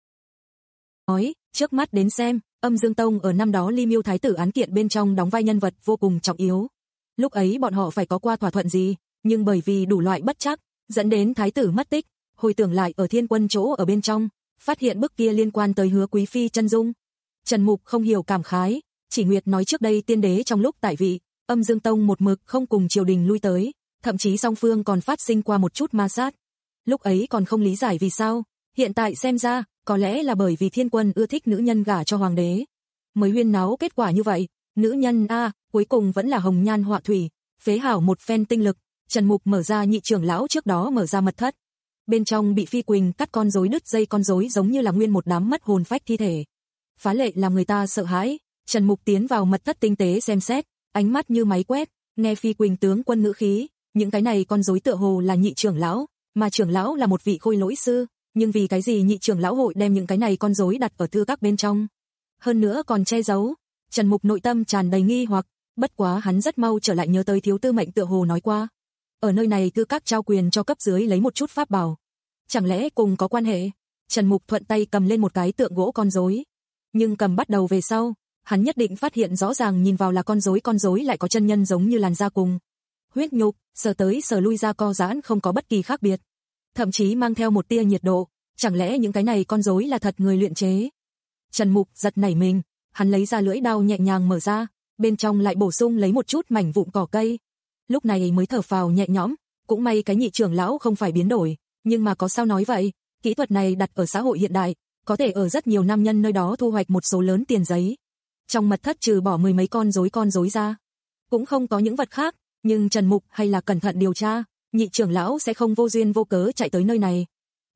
Nói, trước mắt đến xem, Âm Dương Tông ở năm đó Ly Miêu thái tử án kiện bên trong đóng vai nhân vật vô cùng trọng yếu. Lúc ấy bọn họ phải có qua thỏa thuận gì, nhưng bởi vì đủ loại bất trắc, dẫn đến thái tử mất tích, hồi tưởng lại ở Thiên quân chỗ ở bên trong, phát hiện bức kia liên quan tới Hứa quý phi chân dung. Trần Mục không hiểu cảm khái, chỉ Nguyệt nói trước đây tiên đế trong lúc tại vị, Âm Dương Tông một mực không cùng triều đình lui tới, thậm chí song phương còn phát sinh qua một chút ma sát. Lúc ấy còn không lý giải vì sao, hiện tại xem ra, có lẽ là bởi vì Thiên quân ưa thích nữ nhân gả cho hoàng đế. Mới huyên náo kết quả như vậy, nữ nhân a, à, cuối cùng vẫn là hồng nhan họa thủy, phế hảo một phen tinh lực. Trần Mục mở ra nhị trưởng lão trước đó mở ra mật thất. Bên trong bị Phi Quỳnh cắt con rối đứt dây con rối giống như là nguyên một đám mất hồn phách thi thể. Phá lệ làm người ta sợ hãi. Trần Mục tiến vào mật thất tinh tế xem xét, ánh mắt như máy quét, nghe Phi Quỳnh tướng quân ngữ khí, những cái này con rối tựa hồ là nhị trưởng lão, mà trưởng lão là một vị khôi lỗi sư, nhưng vì cái gì nhị trưởng lão hội đem những cái này con rối đặt ở thư các bên trong? Hơn nữa còn che giấu. Trần Mục nội tâm tràn đầy nghi hoặc, bất quá hắn rất mau trở lại nhớ tới thiếu tư mệnh tựa hồ nói qua. Ở nơi này thư các trao quyền cho cấp dưới lấy một chút pháp bảo. Chẳng lẽ cùng có quan hệ? Trần Mục thuận tay cầm lên một cái tượng gỗ con rối. Nhưng cầm bắt đầu về sau, hắn nhất định phát hiện rõ ràng nhìn vào là con rối con rối lại có chân nhân giống như làn da cùng. Huyết nhục, sờ tới sờ lui ra co giãn không có bất kỳ khác biệt. Thậm chí mang theo một tia nhiệt độ, chẳng lẽ những cái này con rối là thật người luyện chế? Trần Mục giật nảy mình, hắn lấy ra lưỡi đao nhẹ nhàng mở ra, bên trong lại bổ sung lấy một chút mảnh vụn cỏ cây. Lúc này mới thở phào nhẹ nhõm, cũng may cái nhị trưởng lão không phải biến đổi, nhưng mà có sao nói vậy, kỹ thuật này đặt ở xã hội hiện đại, có thể ở rất nhiều nam nhân nơi đó thu hoạch một số lớn tiền giấy. Trong mật thất trừ bỏ mười mấy con rối con rối ra, cũng không có những vật khác, nhưng Trần Mục hay là cẩn thận điều tra, nhị trưởng lão sẽ không vô duyên vô cớ chạy tới nơi này,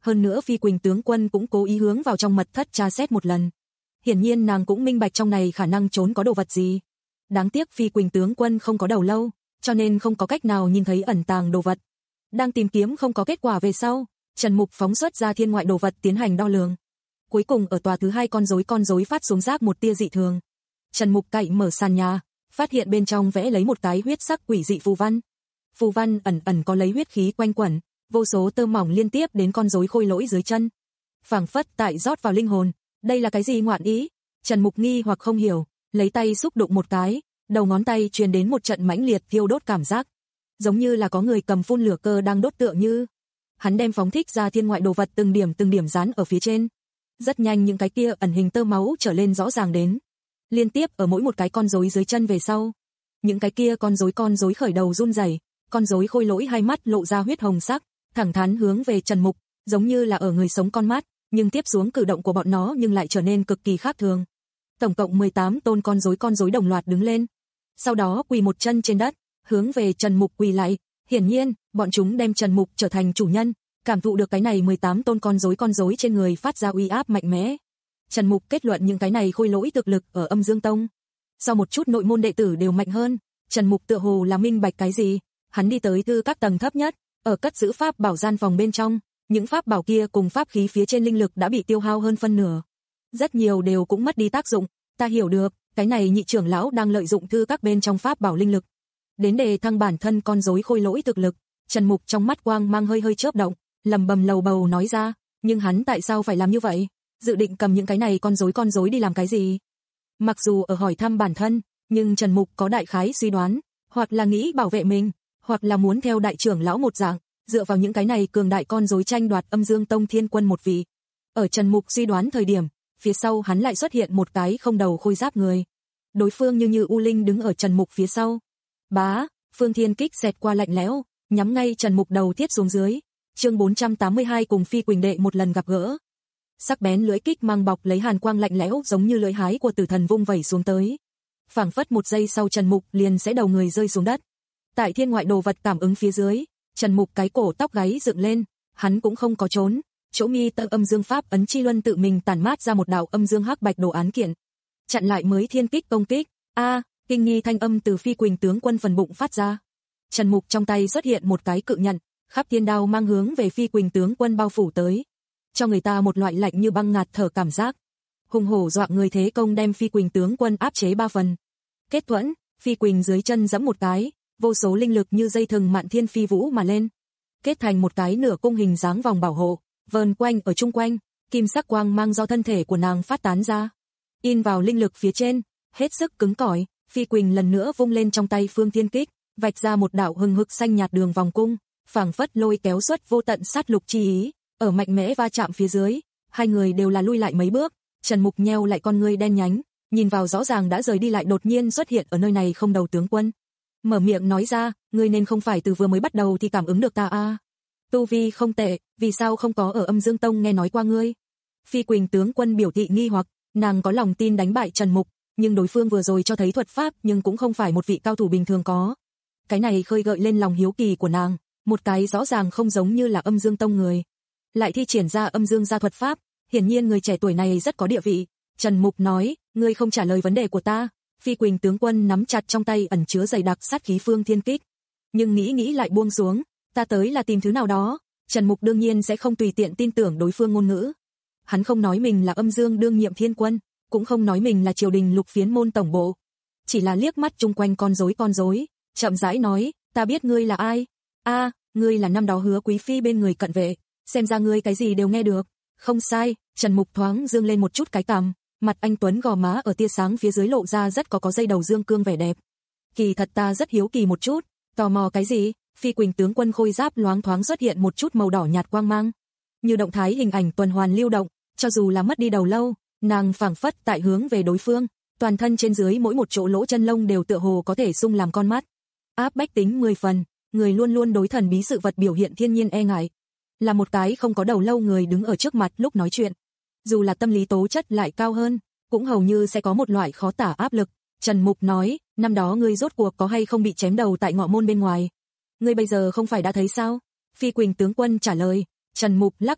Hơn nữa Phi Quỳnh tướng quân cũng cố ý hướng vào trong mật thất tra xét một lần. Hiển nhiên nàng cũng minh bạch trong này khả năng trốn có đồ vật gì. Đáng tiếc Phi Quỳnh tướng quân không có đầu lâu, cho nên không có cách nào nhìn thấy ẩn tàng đồ vật. Đang tìm kiếm không có kết quả về sau, Trần Mục phóng xuất ra thiên ngoại đồ vật tiến hành đo lường. Cuối cùng ở tòa thứ hai con rối con rối phát xuống rác một tia dị thường. Trần Mục cậy mở sàn nhà, phát hiện bên trong vẽ lấy một cái huyết sắc quỷ dị phù văn. Phù văn ẩn ẩn có lấy huyết khí quanh quẩn, vô số tơ mỏng liên tiếp đến con rối khôi lỗi dưới chân. Phảng phất tại rót vào linh hồn, đây là cái gì ngoạn ý? Trần Mục nghi hoặc không hiểu, lấy tay xúc đụng một cái, đầu ngón tay truyền đến một trận mãnh liệt thiêu đốt cảm giác, giống như là có người cầm phun lửa cơ đang đốt tựa như. Hắn đem phóng thích ra thiên ngoại đồ vật từng điểm từng điểm dán ở phía trên. Rất nhanh những cái kia ẩn hình tơ máu trở lên rõ ràng đến, liên tiếp ở mỗi một cái con rối dưới chân về sau. Những cái kia con rối con rối khởi đầu run rẩy, con rối khôi lỗi hai mắt lộ ra huyết hồng sắc, thẳng thắn hướng về Trần Mục, giống như là ở người sống con mắt, nhưng tiếp xuống cử động của bọn nó nhưng lại trở nên cực kỳ khác thường. Tổng cộng mười tám tôn con rối con rối đồng loạt đứng lên, sau đó quỳ một chân trên đất, hướng về Trần Mục quỳ lại. Hiển nhiên, bọn chúng đem Trần Mục trở thành chủ nhân, cảm thụ được cái này mười tám tôn con rối con rối trên người phát ra uy áp mạnh mẽ. Trần Mục kết luận những cái này khôi lỗi thực lực ở Âm Dương Tông, sau một chút nội môn đệ tử đều mạnh hơn. Trần Mục tựa hồ là minh bạch cái gì, hắn đi tới thư các tầng thấp nhất, ở cất giữ pháp bảo gian phòng bên trong, những pháp bảo kia cùng pháp khí phía trên linh lực đã bị tiêu hao hơn phân nửa. Rất nhiều đều cũng mất đi tác dụng, ta hiểu được, cái này nhị trưởng lão đang lợi dụng thư các bên trong pháp bảo linh lực đến đề thăng bản thân con rối khôi lỗi thực lực. Trần Mục trong mắt quang mang hơi hơi chớp động, lầm bầm lầu bầu nói ra, nhưng hắn tại sao phải làm như vậy? Dự định cầm những cái này con rối con rối đi làm cái gì? Mặc dù ở hỏi thăm bản thân, nhưng Trần Mục có đại khái suy đoán, hoặc là nghĩ bảo vệ mình, hoặc là muốn theo đại trưởng lão một dạng, dựa vào những cái này cường đại con rối tranh đoạt Âm Dương Tông thiên quân một vị. Ở Trần Mục suy đoán thời điểm, phía sau hắn lại xuất hiện một cái không đầu khôi giáp người. Đối phương như như u linh đứng ở Trần Mục phía sau. Bá, phương thiên kích xẹt qua lạnh lẽo, nhắm ngay Trần Mục đầu thiết xuống dưới. Chương bốn trăm tám mươi hai cùng Phi Quỳnh đệ một lần gặp gỡ. Sắc bén lưỡi kích mang bọc lấy hàn quang lạnh lẽo giống như lưỡi hái của tử thần vung vẩy xuống tới. Phảng phất một giây sau Trần Mục liền sẽ đầu người rơi xuống đất. Tại thiên ngoại đồ vật cảm ứng phía dưới, Trần Mục cái cổ tóc gáy dựng lên, hắn cũng không có trốn, chỗ mi tâm âm dương pháp ấn chi luân tự mình tản mát ra một đạo âm dương hắc bạch đồ án kiện, chặn lại mới thiên kích công kích. A, kinh nghi thanh âm từ Phi Quỳnh tướng quân phần bụng phát ra. Trần Mục trong tay xuất hiện một cái cự nhận, khắp thiên đao mang hướng về Phi Quỳnh tướng quân bao phủ tới, cho người ta một loại lạnh như băng ngạt thở cảm giác. Hùng hổ dọa người thế công đem Phi Quỳnh tướng quân áp chế ba phần. Kết thuẫn, Phi Quỳnh dưới chân giẫm một cái, vô số linh lực như dây thừng mạn thiên phi vũ mà lên, kết thành một cái nửa cung hình dáng vòng bảo hộ, vờn quanh ở chung quanh, kim sắc quang mang do thân thể của nàng phát tán ra, in vào linh lực phía trên, hết sức cứng cỏi. Phi Quỳnh lần nữa vung lên trong tay phương thiên kích, vạch ra một đạo hừng hực xanh nhạt đường vòng cung, phảng phất lôi kéo xuất vô tận sát lục chi ý. Ở mạnh mẽ va chạm phía dưới, hai người đều là lui lại mấy bước. Trần Mục nheo lại con ngươi đen nhánh, nhìn vào rõ ràng đã rời đi lại đột nhiên xuất hiện ở nơi này không đầu tướng quân, mở miệng nói ra, ngươi nên không phải từ vừa mới bắt đầu thì cảm ứng được ta a? Tu vi không tệ, vì sao không có ở Âm Dương Tông nghe nói qua ngươi? Phi Quỳnh tướng quân biểu thị nghi hoặc, nàng có lòng tin đánh bại Trần Mục, nhưng đối phương vừa rồi cho thấy thuật pháp nhưng cũng không phải một vị cao thủ bình thường có. Cái này khơi gợi lên lòng hiếu kỳ của nàng, một cái rõ ràng không giống như là Âm Dương Tông người, lại thi triển ra âm dương gia thuật pháp, hiển nhiên người trẻ tuổi này rất có địa vị. Trần Mục nói, ngươi không trả lời vấn đề của ta. Phi Quỳnh tướng quân nắm chặt trong tay ẩn chứa dày đặc sát khí phương thiên kích, nhưng nghĩ nghĩ lại buông xuống, ta tới là tìm thứ nào đó. Trần Mục đương nhiên sẽ không tùy tiện tin tưởng đối phương ngôn ngữ. Hắn không nói mình là Âm Dương đương nhiệm thiên quân, cũng không nói mình là triều đình lục phiến môn tổng bộ, chỉ là liếc mắt chung quanh con rối con rối, chậm rãi nói, ta biết ngươi là ai. A, ngươi là năm đó Hứa quý phi bên người cận vệ, xem ra ngươi cái gì đều nghe được. Không sai. Trần Mục thoáng dương lên một chút cái cằm, mặt anh tuấn gò má ở tia sáng phía dưới lộ ra rất có có dây đầu dương cương vẻ đẹp. Kỳ thật ta rất hiếu kỳ một chút. Tò mò cái gì? Phi Quỳnh tướng quân khôi giáp loáng thoáng xuất hiện một chút màu đỏ nhạt quang mang, như động thái hình ảnh tuần hoàn lưu động, cho dù là mất đi đầu lâu, nàng phảng phất tại hướng về đối phương, toàn thân trên dưới mỗi một chỗ lỗ chân lông đều tựa hồ có thể sung làm con mắt. Áp bách tính mười phần, người luôn luôn đối thần bí sự vật biểu hiện thiên nhiên e ngại. Là một cái không có đầu lâu người đứng ở trước mặt lúc nói chuyện, dù là tâm lý tố chất lại cao hơn, cũng hầu như sẽ có một loại khó tả áp lực. Trần Mục nói, năm đó ngươi rốt cuộc có hay không bị chém đầu tại ngọ môn bên ngoài? Ngươi bây giờ không phải đã thấy sao? Phi Quỳnh tướng quân trả lời. Trần Mục lắc đầu,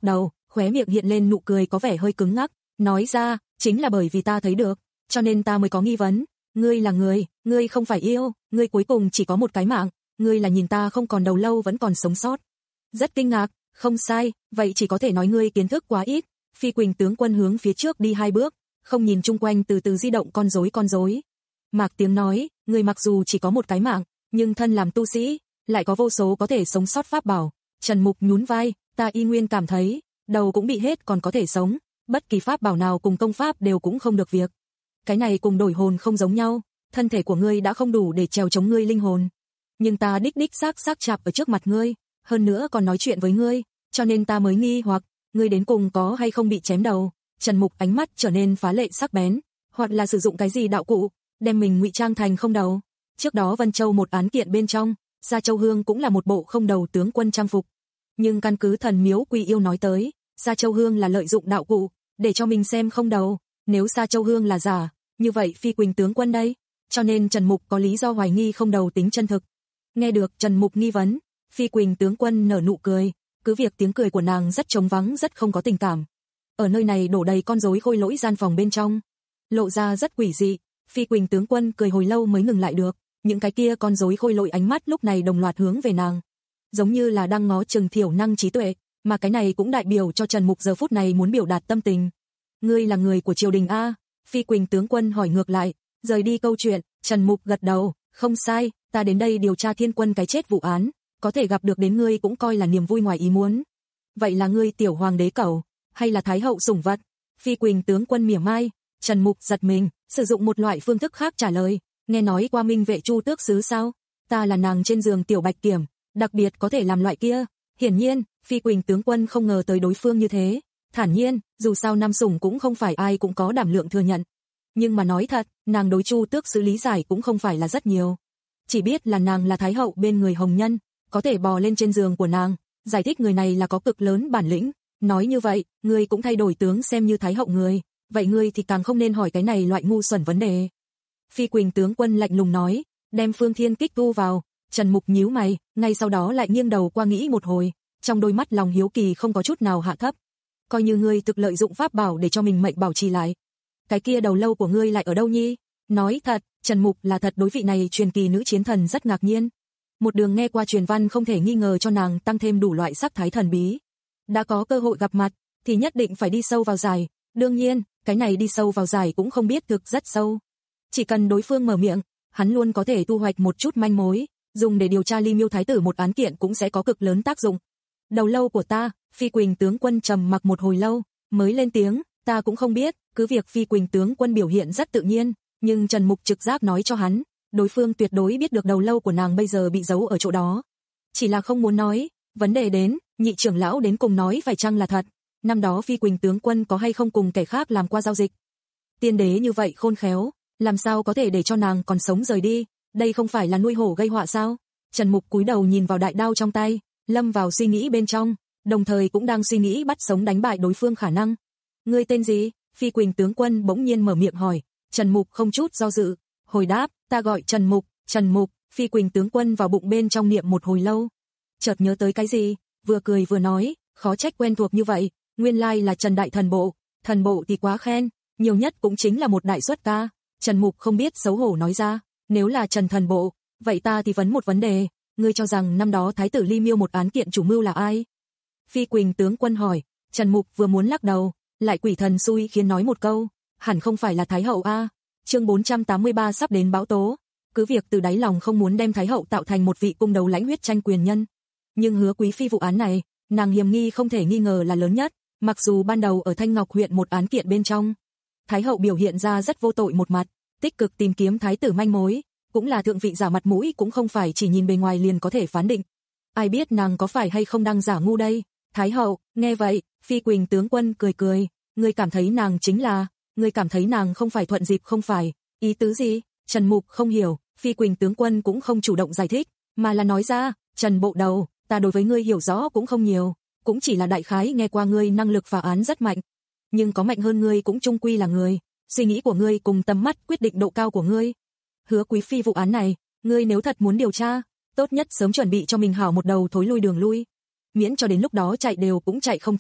khóe miệng hiện lên nụ cười có vẻ hơi cứng ngắc, nói ra, chính là bởi vì ta thấy được, cho nên ta mới có nghi vấn, ngươi là người, ngươi không phải yêu, ngươi cuối cùng chỉ có một cái mạng, ngươi là nhìn ta không còn đầu lâu vẫn còn sống sót. Rất kinh ngạc, không sai, vậy chỉ có thể nói ngươi kiến thức quá ít. Phi Quỳnh tướng quân hướng phía trước đi hai bước, không nhìn chung quanh từ từ di động con rối con rối. Mạc Tiếng nói, ngươi mặc dù chỉ có một cái mạng, nhưng thân làm tu sĩ, lại có vô số có thể sống sót pháp bảo. Trần Mục nhún vai, ta y nguyên cảm thấy, đầu cũng bị hết còn có thể sống, bất kỳ pháp bảo nào cùng công pháp đều cũng không được việc. Cái này cùng đổi hồn không giống nhau, thân thể của ngươi đã không đủ để trèo chống ngươi linh hồn. Nhưng ta đích đích xác xác chạp ở trước mặt ngươi, hơn nữa còn nói chuyện với ngươi, cho nên ta mới nghi hoặc, ngươi đến cùng có hay không bị chém đầu. Trần Mục ánh mắt trở nên phá lệ sắc bén, hoặc là sử dụng cái gì đạo cụ, đem mình ngụy trang thành không đầu. Trước đó Vân Châu một án kiện bên trong, Gia Châu Hương cũng là một bộ không đầu tướng quân trang phục. Nhưng căn cứ thần miếu Quy Yêu nói tới, Gia Châu Hương là lợi dụng đạo cụ, để cho mình xem không đầu, nếu Gia Châu Hương là giả, như vậy Phi Quỳnh tướng quân đây, cho nên Trần Mục có lý do hoài nghi không đầu tính chân thực. Nghe được Trần Mục nghi vấn, Phi Quỳnh tướng quân nở nụ cười, cứ việc tiếng cười của nàng rất trống vắng rất không có tình cảm. Ở nơi này đổ đầy con rối khôi lỗi gian phòng bên trong, lộ ra rất quỷ dị. Phi Quỳnh tướng quân cười hồi lâu mới ngừng lại được, những cái kia con rối khôi lỗi ánh mắt lúc này đồng loạt hướng về nàng, giống như là đang ngó chừng thiểu năng trí tuệ, mà cái này cũng đại biểu cho Trần Mục giờ phút này muốn biểu đạt tâm tình. Ngươi là người của triều đình a? Phi Quỳnh tướng quân hỏi ngược lại, rời đi câu chuyện. Trần Mục gật đầu, không sai, ta đến đây điều tra Thiên Quân cái chết vụ án, có thể gặp được đến ngươi cũng coi là niềm vui ngoài ý muốn. Vậy là ngươi tiểu hoàng đế cẩu, hay là thái hậu sủng vật? Phi Quỳnh tướng quân mỉa mai. Trần Mục giật mình, sử dụng một loại phương thức khác trả lời, nghe nói qua Minh Vệ Chu tước sứ sao? Ta là nàng trên giường tiểu bạch kiểm, đặc biệt có thể làm loại kia. Hiển nhiên, Phi Quỳnh tướng quân không ngờ tới đối phương như thế, thản nhiên, dù sao nam sủng cũng không phải ai cũng có đảm lượng thừa nhận. Nhưng mà nói thật, nàng đối Chu tước sứ lý giải cũng không phải là rất nhiều. Chỉ biết là nàng là thái hậu bên người hồng nhân, có thể bò lên trên giường của nàng, giải thích người này là có cực lớn bản lĩnh. Nói như vậy, ngươi cũng thay đổi tướng xem như thái hậu người, vậy ngươi thì càng không nên hỏi cái này loại ngu xuẩn vấn đề. Phi Quỳnh tướng quân lạnh lùng nói, đem Phương Thiên Kích tu vào. Trần Mục nhíu mày, ngay sau đó lại nghiêng đầu qua nghĩ một hồi, trong đôi mắt lòng hiếu kỳ không có chút nào hạ thấp. Coi như ngươi thực lợi dụng pháp bảo để cho mình mệnh bảo trì lại, cái kia đầu lâu của ngươi lại ở đâu nhi? Nói thật, Trần Mục là thật đối vị này truyền kỳ nữ chiến thần rất ngạc nhiên. Một đường nghe qua truyền văn không thể nghi ngờ cho nàng tăng thêm đủ loại sắc thái thần bí. Đã có cơ hội gặp mặt, thì nhất định phải đi sâu vào giải. Đương nhiên, cái này đi sâu vào giải cũng không biết thực rất sâu. Chỉ cần đối phương mở miệng, hắn luôn có thể thu hoạch một chút manh mối, dùng để điều tra Ly Miêu thái tử một án kiện cũng sẽ có cực lớn tác dụng. Đầu lâu của ta, Phi Quỳnh tướng quân trầm mặc một hồi lâu, mới lên tiếng, ta cũng không biết, cứ việc Phi Quỳnh tướng quân biểu hiện rất tự nhiên, nhưng Trần Mục trực giác nói cho hắn, đối phương tuyệt đối biết được đầu lâu của nàng bây giờ bị giấu ở chỗ đó. Chỉ là không muốn nói, vấn đề đến, nhị trưởng lão đến cùng nói phải chăng là thật, năm đó Phi Quỳnh tướng quân có hay không cùng kẻ khác làm qua giao dịch. Tiên đế như vậy khôn khéo, làm sao có thể để cho nàng còn sống rời đi, đây không phải là nuôi hổ gây họa sao? Trần Mục cúi đầu nhìn vào đại đao trong tay, lâm vào suy nghĩ bên trong, đồng thời cũng đang suy nghĩ bắt sống đánh bại đối phương khả năng. Ngươi tên gì? Phi Quỳnh tướng quân bỗng nhiên mở miệng hỏi. Trần Mục không chút do dự, hồi đáp, ta gọi Trần Mục. Trần Mục. Phi Quỳnh tướng quân vào bụng bên trong niệm một hồi lâu, chợt nhớ tới cái gì, vừa cười vừa nói, khó trách quen thuộc như vậy, nguyên lai là Trần đại thần bộ. Thần bộ thì quá khen, nhiều nhất cũng chính là một đại xuất ca. Trần Mục không biết xấu hổ nói ra, nếu là Trần thần bộ, vậy ta thì vấn một vấn đề, ngươi cho rằng năm đó thái tử Ly Miêu một án kiện chủ mưu là ai? Phi Quỳnh tướng quân hỏi. Trần Mục vừa muốn lắc đầu, lại quỷ thần xui khiến nói một câu, hẳn không phải là thái hậu a. Chương bốn trăm tám mươi ba sắp đến bão tố. Cứ việc từ đáy lòng không muốn đem thái hậu tạo thành một vị cung đấu lãnh huyết tranh quyền nhân, nhưng Hứa Quý phi vụ án này, nàng hiềm nghi không thể nghi ngờ là lớn nhất, mặc dù ban đầu ở Thanh Ngọc huyện một án kiện bên trong, thái hậu biểu hiện ra rất vô tội một mặt, tích cực tìm kiếm thái tử manh mối, cũng là thượng vị giả mặt mũi cũng không phải chỉ nhìn bề ngoài liền có thể phán định. Ai biết nàng có phải hay không đang giả ngu đây? Thái hậu, nghe vậy, Phi Quỳnh tướng quân cười cười, ngươi cảm thấy nàng chính là, ngươi cảm thấy nàng không phải thuận dịp không phải, ý tứ gì? Trần Mục không hiểu, Phi Quỳnh tướng quân cũng không chủ động giải thích, mà là nói ra, Trần bộ đầu, ta đối với ngươi hiểu rõ cũng không nhiều, cũng chỉ là đại khái nghe qua ngươi năng lực phá án rất mạnh, nhưng có mạnh hơn ngươi cũng chung quy là người, suy nghĩ của ngươi cùng tầm mắt quyết định độ cao của ngươi. Hứa Quý phi vụ án này, ngươi nếu thật muốn điều tra, tốt nhất sớm chuẩn bị cho mình hảo một đầu thối lui đường lui, miễn cho đến lúc đó chạy đều cũng chạy không thoát.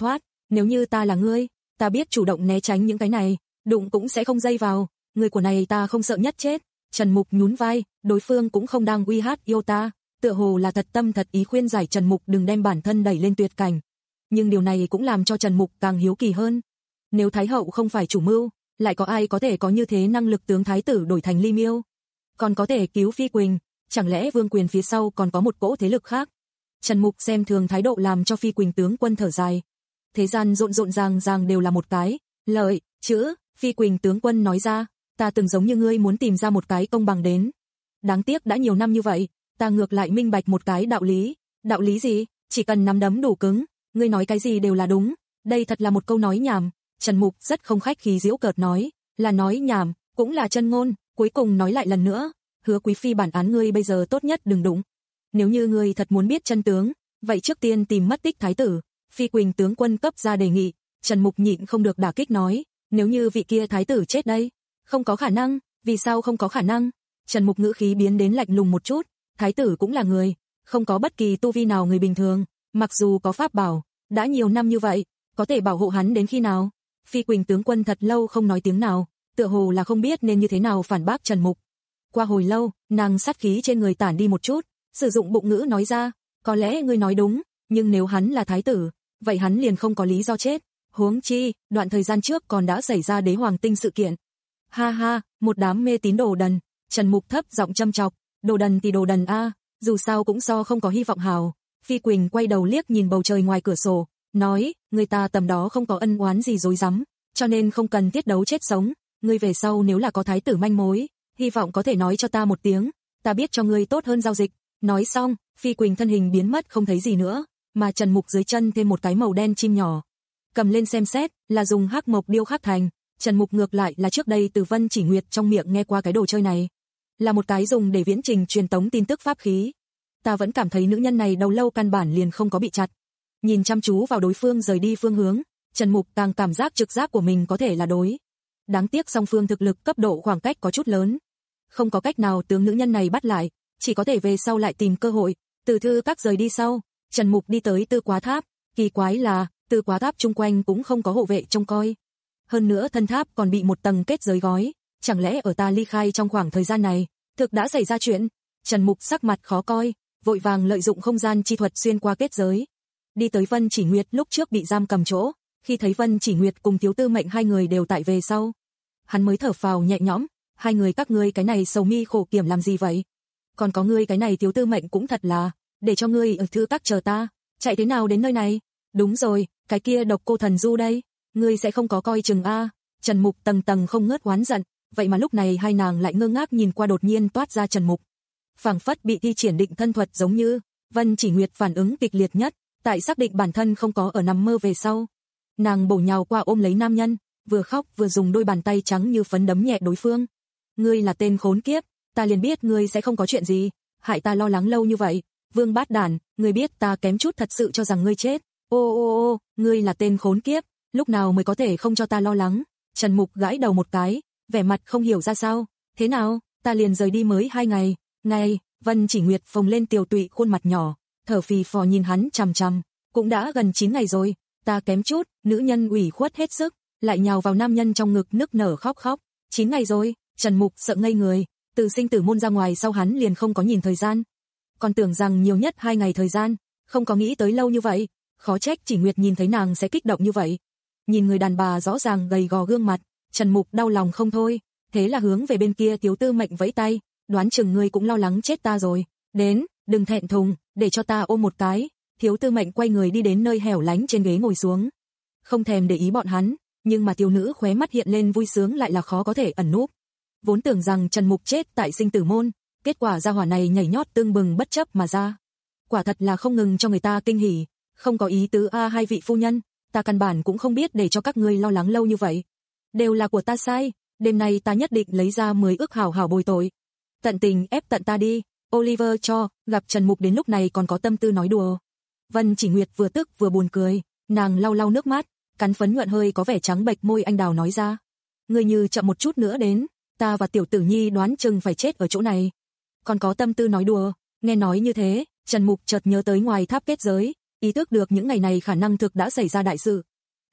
Nếu như ta là ngươi, ta biết chủ động né tránh những cái này, đụng cũng sẽ không dây vào, người của này ta không sợ nhất chết. Trần Mục nhún vai, đối phương cũng không đang uy hát yêu ta, tựa hồ là thật tâm thật ý khuyên giải Trần Mục đừng đem bản thân đẩy lên tuyệt cảnh. Nhưng điều này cũng làm cho Trần Mục càng hiếu kỳ hơn. Nếu Thái hậu không phải chủ mưu, lại có ai có thể có như thế năng lực tướng thái tử đổi thành Ly Miêu? Còn có thể cứu Phi Quỳnh, chẳng lẽ Vương Quyền phía sau còn có một cỗ thế lực khác? Trần Mục xem thường thái độ làm cho Phi Quỳnh tướng quân thở dài. Thế gian rộn rộn ràng ràng đều là một cái lợi chữ, Phi Quỳnh tướng quân nói ra, ta từng giống như ngươi muốn tìm ra một cái công bằng đến. Đáng tiếc đã nhiều năm như vậy, ta ngược lại minh bạch một cái đạo lý. Đạo lý gì? Chỉ cần nắm đấm đủ cứng, ngươi nói cái gì đều là đúng. Đây thật là một câu nói nhảm. Trần Mục rất không khách khí giễu cợt nói, là nói nhảm, cũng là chân ngôn, cuối cùng nói lại lần nữa, Hứa quý phi bản án ngươi bây giờ tốt nhất đừng đụng. Nếu như ngươi thật muốn biết chân tướng, vậy trước tiên tìm mất tích thái tử. Phi Quỳnh tướng quân cấp ra đề nghị. Trần Mục nhịn không được đả kích nói, nếu như vị kia thái tử chết đây? Không có khả năng. Vì sao không có khả năng? Trần Mục ngữ khí biến đến lạnh lùng một chút, thái tử cũng là người, không có bất kỳ tu vi nào người bình thường, mặc dù có pháp bảo, đã nhiều năm như vậy, có thể bảo hộ hắn đến khi nào? Phi Quỳnh tướng quân thật lâu không nói tiếng nào, tựa hồ là không biết nên như thế nào phản bác Trần Mục. Qua hồi lâu, nàng sát khí trên người tản đi một chút, sử dụng bụng ngữ nói ra, có lẽ ngươi nói đúng, nhưng nếu hắn là thái tử, vậy hắn liền không có lý do chết. Huống chi, đoạn thời gian trước còn đã xảy ra đế hoàng tinh sự kiện. Ha ha, một đám mê tín đồ đần. Trần Mục thấp giọng châm chọc, đồ đần thì đồ đần a, dù sao cũng so không có hy vọng hào. Phi Quỳnh quay đầu liếc nhìn bầu trời ngoài cửa sổ, nói, người ta tầm đó không có ân oán gì rối rắm, cho nên không cần thiết đấu chết sống. Ngươi về sau nếu là có thái tử manh mối, hy vọng có thể nói cho ta một tiếng, ta biết cho ngươi tốt hơn giao dịch. Nói xong, Phi Quỳnh thân hình biến mất không thấy gì nữa, mà Trần Mục dưới chân thêm một cái màu đen chim nhỏ. Cầm lên xem xét, là dùng hắc mộc điêu khắc thành. Trần Mục ngược lại là trước đây từ Vân Chỉ Nguyệt trong miệng nghe qua cái đồ chơi này, là một cái dùng để viễn trình truyền tống tin tức pháp khí. Ta vẫn cảm thấy nữ nhân này đầu lâu căn bản liền không có bị chặt. Nhìn chăm chú vào đối phương rời đi phương hướng, Trần Mục càng cảm giác trực giác của mình có thể là đối. Đáng tiếc song phương thực lực cấp độ khoảng cách có chút lớn, không có cách nào tướng nữ nhân này bắt lại, chỉ có thể về sau lại tìm cơ hội. Từ thư các rời đi sau, Trần Mục đi tới Tư Quá Tháp, kỳ quái là Tư Quá Tháp chung quanh cũng không có hộ vệ trông coi. Hơn nữa thân tháp còn bị một tầng kết giới gói, chẳng lẽ ở ta ly khai trong khoảng thời gian này, thực đã xảy ra chuyện? Trần Mục sắc mặt khó coi, vội vàng lợi dụng không gian chi thuật xuyên qua kết giới, đi tới Vân Chỉ Nguyệt lúc trước bị giam cầm chỗ. Khi thấy Vân Chỉ Nguyệt cùng Thiếu Tư Mệnh hai người đều tại về sau, hắn mới thở phào nhẹ nhõm. Hai người các ngươi cái này sầu mi khổ kiểm làm gì vậy? Còn có ngươi cái này Thiếu Tư Mệnh cũng thật là, để cho ngươi ở thư các chờ ta, chạy thế nào đến nơi này? Đúng rồi, cái kia Độc Cô Thần Du đây, ngươi sẽ không có coi chừng a? Trần Mục tầng tầng không ngớt oán giận, vậy mà lúc này hai nàng lại ngơ ngác nhìn qua đột nhiên toát ra Trần Mục. Phảng phất bị thi triển định thân thuật giống như. Vân Chỉ Nguyệt phản ứng kịch liệt nhất, tại xác định bản thân không có ở nằm mơ về sau, nàng bổ nhào qua ôm lấy nam nhân, vừa khóc vừa dùng đôi bàn tay trắng như phấn đấm nhẹ đối phương. Ngươi là tên khốn kiếp, ta liền biết ngươi sẽ không có chuyện gì, hại ta lo lắng lâu như vậy. Vương bát đản, ngươi biết ta kém chút thật sự cho rằng ngươi chết. Ô ô ô, ngươi là tên khốn kiếp, lúc nào mới có thể không cho ta lo lắng? Trần Mục gãi đầu một cái, vẻ mặt không hiểu ra sao. Thế nào, ta liền rời đi mới hai ngày. Ngày, Vân Chỉ Nguyệt phồng lên tiều tụy khuôn mặt nhỏ, thở phì phò nhìn hắn chằm chằm, cũng đã gần chín ngày rồi, ta kém chút. Nữ nhân ủy khuất hết sức, lại nhào vào nam nhân trong ngực nức nở khóc khóc. chín ngày rồi? Trần Mục sợ ngây người, từ sinh tử môn ra ngoài sau hắn liền không có nhìn thời gian, còn tưởng rằng nhiều nhất hai ngày thời gian, không có nghĩ tới lâu như vậy. Khó trách Chỉ Nguyệt nhìn thấy nàng sẽ kích động như vậy. Nhìn người đàn bà rõ ràng gầy gò gương mặt, Trần Mục đau lòng không thôi, thế là hướng về bên kia Thiếu Tư Mệnh vẫy tay, đoán chừng ngươi cũng lo lắng chết ta rồi, đến, đừng thẹn thùng, để cho ta ôm một cái. Thiếu Tư Mệnh quay người đi đến nơi hẻo lánh trên ghế ngồi xuống, không thèm để ý bọn hắn, nhưng mà thiếu nữ khóe mắt hiện lên vui sướng lại là khó có thể ẩn núp. Vốn tưởng rằng Trần Mục chết tại sinh tử môn, kết quả gia hỏa này nhảy nhót tương bừng bất chấp mà ra, quả thật là không ngừng cho người ta kinh hỉ. Không có ý tứ a hai vị phu nhân, ta căn bản cũng không biết để cho các ngươi lo lắng lâu như vậy, đều là của ta sai, đêm nay ta nhất định lấy ra mười ức hảo hảo bồi tội. Tận tình ép tận ta đi. Oliver cho, gặp Trần Mục đến lúc này còn có tâm tư nói đùa. Vân Chỉ Nguyệt vừa tức vừa buồn cười, nàng lau lau nước mắt, cắn phấn nhuận hơi có vẻ trắng bệch môi anh đào nói ra, ngươi như chậm một chút nữa đến, ta và tiểu tử nhi đoán chừng phải chết ở chỗ này. Còn có tâm tư nói đùa? Nghe nói như thế, Trần Mục chợt nhớ tới ngoài tháp kết giới, ý thức được những ngày này khả năng thực đã xảy ra đại sự.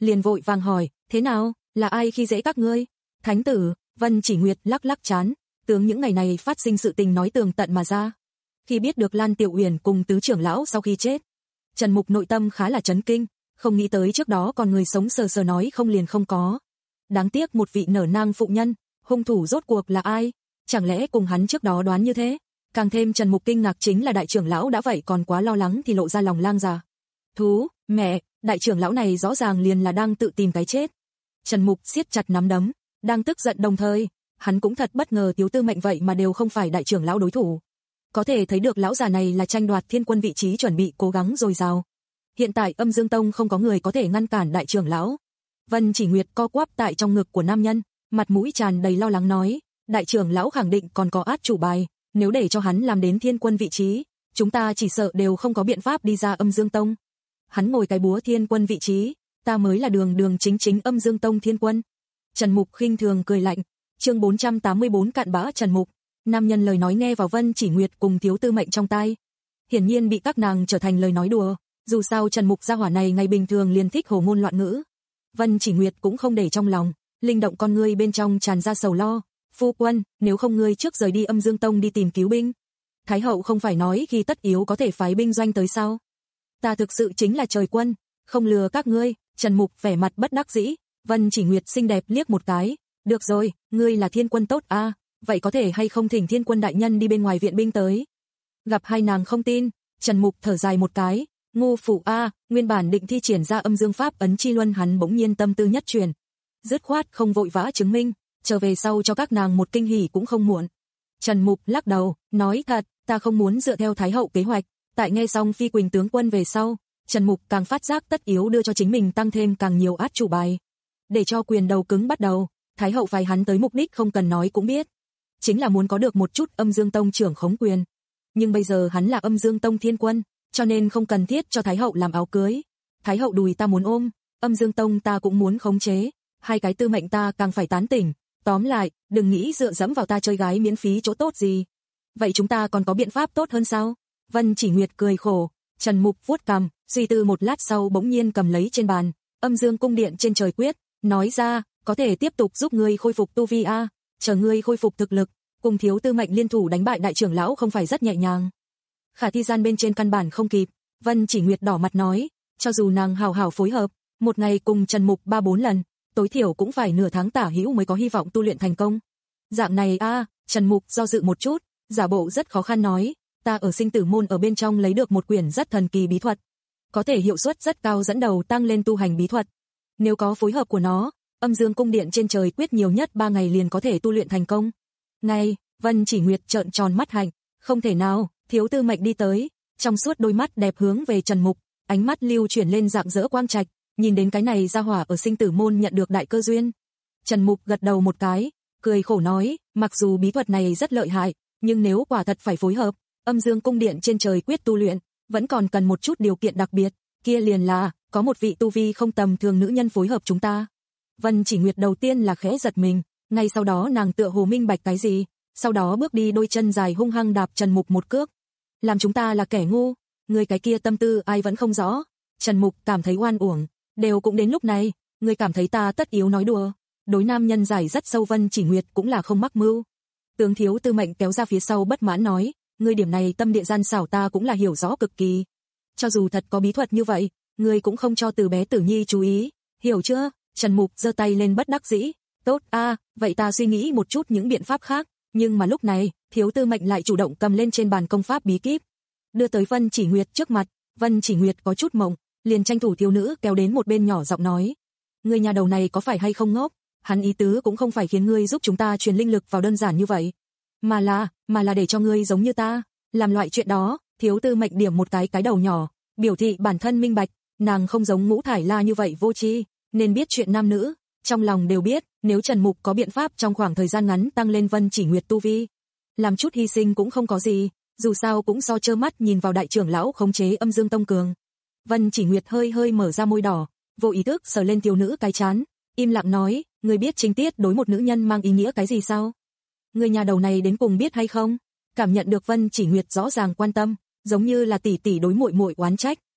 liền vội vàng hỏi, thế nào, là ai khi dễ các ngươi? Thánh tử, Vân Chỉ Nguyệt lắc lắc trán, tướng những ngày này phát sinh sự tình nói tường tận mà ra. Khi biết được Lan Tiểu Uyển cùng tứ trưởng lão sau khi chết, Trần Mục nội tâm khá là chấn kinh, không nghĩ tới trước đó còn người sống sờ sờ nói không liền không có. Đáng tiếc một vị nở nang phụ nhân, hung thủ rốt cuộc là ai? Chẳng lẽ cùng hắn trước đó đoán như thế? Càng thêm Trần Mục kinh ngạc chính là đại trưởng lão đã vậy còn quá lo lắng thì lộ ra lòng lang dạ thú, mẹ, đại trưởng lão này rõ ràng liền là đang tự tìm cái chết. Trần Mục siết chặt nắm đấm, đang tức giận đồng thời, hắn cũng thật bất ngờ Tiếu Tư Mệnh vậy mà đều không phải đại trưởng lão đối thủ. Có thể thấy được lão già này là tranh đoạt thiên quân vị trí chuẩn bị cố gắng dồi dào. Hiện tại Âm Dương Tông không có người có thể ngăn cản đại trưởng lão. Vân Chỉ Nguyệt co quắp tại trong ngực của nam nhân, mặt mũi tràn đầy lo lắng nói, đại trưởng lão khẳng định còn có át chủ bài, nếu để cho hắn làm đến thiên quân vị trí, chúng ta chỉ sợ đều không có biện pháp đi ra Âm Dương Tông. Hắn ngồi cái búa thiên quân vị trí, ta mới là đường đường chính chính Âm Dương Tông thiên quân. Trần Mục khinh thường cười lạnh. Chương bốn trăm tám mươi bốn cạn bã Trần Mục. Nam nhân lời nói nghe vào Vân Chỉ Nguyệt cùng Tiếu Tư Mệnh trong tai, hiển nhiên bị các nàng trở thành lời nói đùa, dù sao Trần Mục gia hỏa này ngày bình thường liền thích hồ ngôn loạn ngữ. Vân Chỉ Nguyệt cũng không để trong lòng, linh động con ngươi bên trong tràn ra sầu lo, phu quân, nếu không ngươi trước rời đi Âm Dương Tông đi tìm cứu binh. Thái hậu không phải nói khi tất yếu có thể phái binh doanh tới sao? Ta thực sự chính là trời quân, không lừa các ngươi. Trần Mục vẻ mặt bất đắc dĩ. Vân Chỉ Nguyệt xinh đẹp liếc một cái, được rồi, ngươi là thiên quân tốt a, à, vậy có thể hay không thỉnh thiên quân đại nhân đi bên ngoài viện binh tới? Gặp hai nàng không tin, Trần Mục thở dài một cái, ngu phụ a, à, nguyên bản định thi triển ra âm dương pháp ấn chi luân hắn bỗng nhiên tâm tư nhất chuyển, dứt khoát không vội vã chứng minh, trở về sau cho các nàng một kinh hỉ cũng không muộn. Trần Mục lắc đầu, nói thật, ta không muốn dựa theo Thái hậu kế hoạch. Tại nghe xong Phi Quỳnh tướng quân về sau, Trần Mục càng phát giác tất yếu đưa cho chính mình tăng thêm càng nhiều át chủ bài. Để cho quyền đầu cứng bắt đầu, Thái hậu phái hắn tới mục đích không cần nói cũng biết, chính là muốn có được một chút Âm Dương Tông trưởng khống quyền. Nhưng bây giờ hắn là Âm Dương Tông thiên quân, cho nên không cần thiết cho Thái hậu làm áo cưới. Thái hậu đùi ta muốn ôm, Âm Dương Tông ta cũng muốn khống chế, hai cái Tư Mệnh ta càng phải tán tỉnh. Tóm lại, đừng nghĩ dựa dẫm vào ta chơi gái miễn phí chỗ tốt gì. Vậy chúng ta còn có biện pháp tốt hơn sao? Vân Chỉ Nguyệt cười khổ. Trần Mục vuốt cằm, suy tư một lát sau bỗng nhiên cầm lấy trên bàn Âm Dương cung điện trên trời quyết, nói ra, có thể tiếp tục giúp ngươi khôi phục tu vi a, à. Chờ ngươi khôi phục thực lực, cùng Thiếu Tư Mệnh liên thủ đánh bại đại trưởng lão không phải rất nhẹ nhàng. Khả thi gian bên trên căn bản không kịp. Vân Chỉ Nguyệt đỏ mặt nói, cho dù nàng hào hào phối hợp, một ngày cùng Trần Mục ba bốn lần, tối thiểu cũng phải nửa tháng tả hữu mới có hy vọng tu luyện thành công. Dạng này a, à, Trần Mục do dự một chút, giả bộ rất khó khăn nói, ta ở sinh tử môn ở bên trong lấy được một quyển rất thần kỳ bí thuật, có thể hiệu suất rất cao dẫn đầu tăng lên tu hành bí thuật. Nếu có phối hợp của nó, Âm Dương cung điện trên trời quyết nhiều nhất ba ngày liền có thể tu luyện thành công. Ngay, Vân Chỉ Nguyệt trợn tròn mắt hạnh, không thể nào. Thiếu Tư Mệnh đi tới, trong suốt đôi mắt đẹp hướng về Trần Mục, ánh mắt lưu chuyển lên dạng dỡ quang trạch, nhìn đến cái này gia hỏa ở sinh tử môn nhận được đại cơ duyên. Trần Mục gật đầu một cái, cười khổ nói, mặc dù bí thuật này rất lợi hại, nhưng nếu quả thật phải phối hợp, Âm Dương cung điện trên trời quyết tu luyện, vẫn còn cần một chút điều kiện đặc biệt, kia liền là, có một vị tu vi không tầm thường nữ nhân phối hợp chúng ta. Vân Chỉ Nguyệt đầu tiên là khẽ giật mình, ngay sau đó nàng tựa hồ minh bạch cái gì, sau đó bước đi đôi chân dài hung hăng đạp Trần Mục một cước. Làm chúng ta là kẻ ngu, người cái kia tâm tư ai vẫn không rõ. Trần Mục cảm thấy oan uổng, đều cũng đến lúc này, người cảm thấy ta tất yếu nói đùa. Đối nam nhân giải rất sâu Vân Chỉ Nguyệt cũng là không mắc mưu. Tướng Thiếu Tư Mệnh kéo ra phía sau bất mãn nói, người điểm này tâm địa gian xảo ta cũng là hiểu rõ cực kỳ. Cho dù thật có bí thuật như vậy, người cũng không cho từ bé Tử Nhi chú ý, hiểu chưa? Trần Mục giơ tay lên bất đắc dĩ, tốt a, à, vậy ta suy nghĩ một chút những biện pháp khác. Nhưng mà lúc này, Thiếu Tư Mệnh lại chủ động cầm lên trên bàn công pháp bí kíp, đưa tới Vân Chỉ Nguyệt trước mặt. Vân Chỉ Nguyệt có chút mộng, liền tranh thủ thiếu nữ kéo đến một bên nhỏ giọng nói, người nhà đầu này có phải hay không ngốc? Hắn ý tứ cũng không phải khiến ngươi giúp chúng ta truyền linh lực vào đơn giản như vậy, mà là, mà là để cho ngươi giống như ta, làm loại chuyện đó. Thiếu Tư Mệnh điểm một cái cái đầu nhỏ, biểu thị bản thân minh bạch, nàng không giống Ngũ Thải La như vậy vô tri, nên biết chuyện nam nữ, trong lòng đều biết, nếu Trần Mục có biện pháp trong khoảng thời gian ngắn tăng lên Vân Chỉ Nguyệt tu vi, làm chút hy sinh cũng không có gì, dù sao cũng so trơ mắt nhìn vào đại trưởng lão khống chế Âm Dương Tông cường. Vân Chỉ Nguyệt hơi hơi mở ra môi đỏ, vô ý thức sờ lên thiếu nữ cái trán, im lặng nói, ngươi biết chính tiết đối một nữ nhân mang ý nghĩa cái gì sao? Người nhà đầu này đến cùng biết hay không? Cảm nhận được Vân Chỉ Nguyệt rõ ràng quan tâm, giống như là tỷ tỷ đối muội muội oán trách,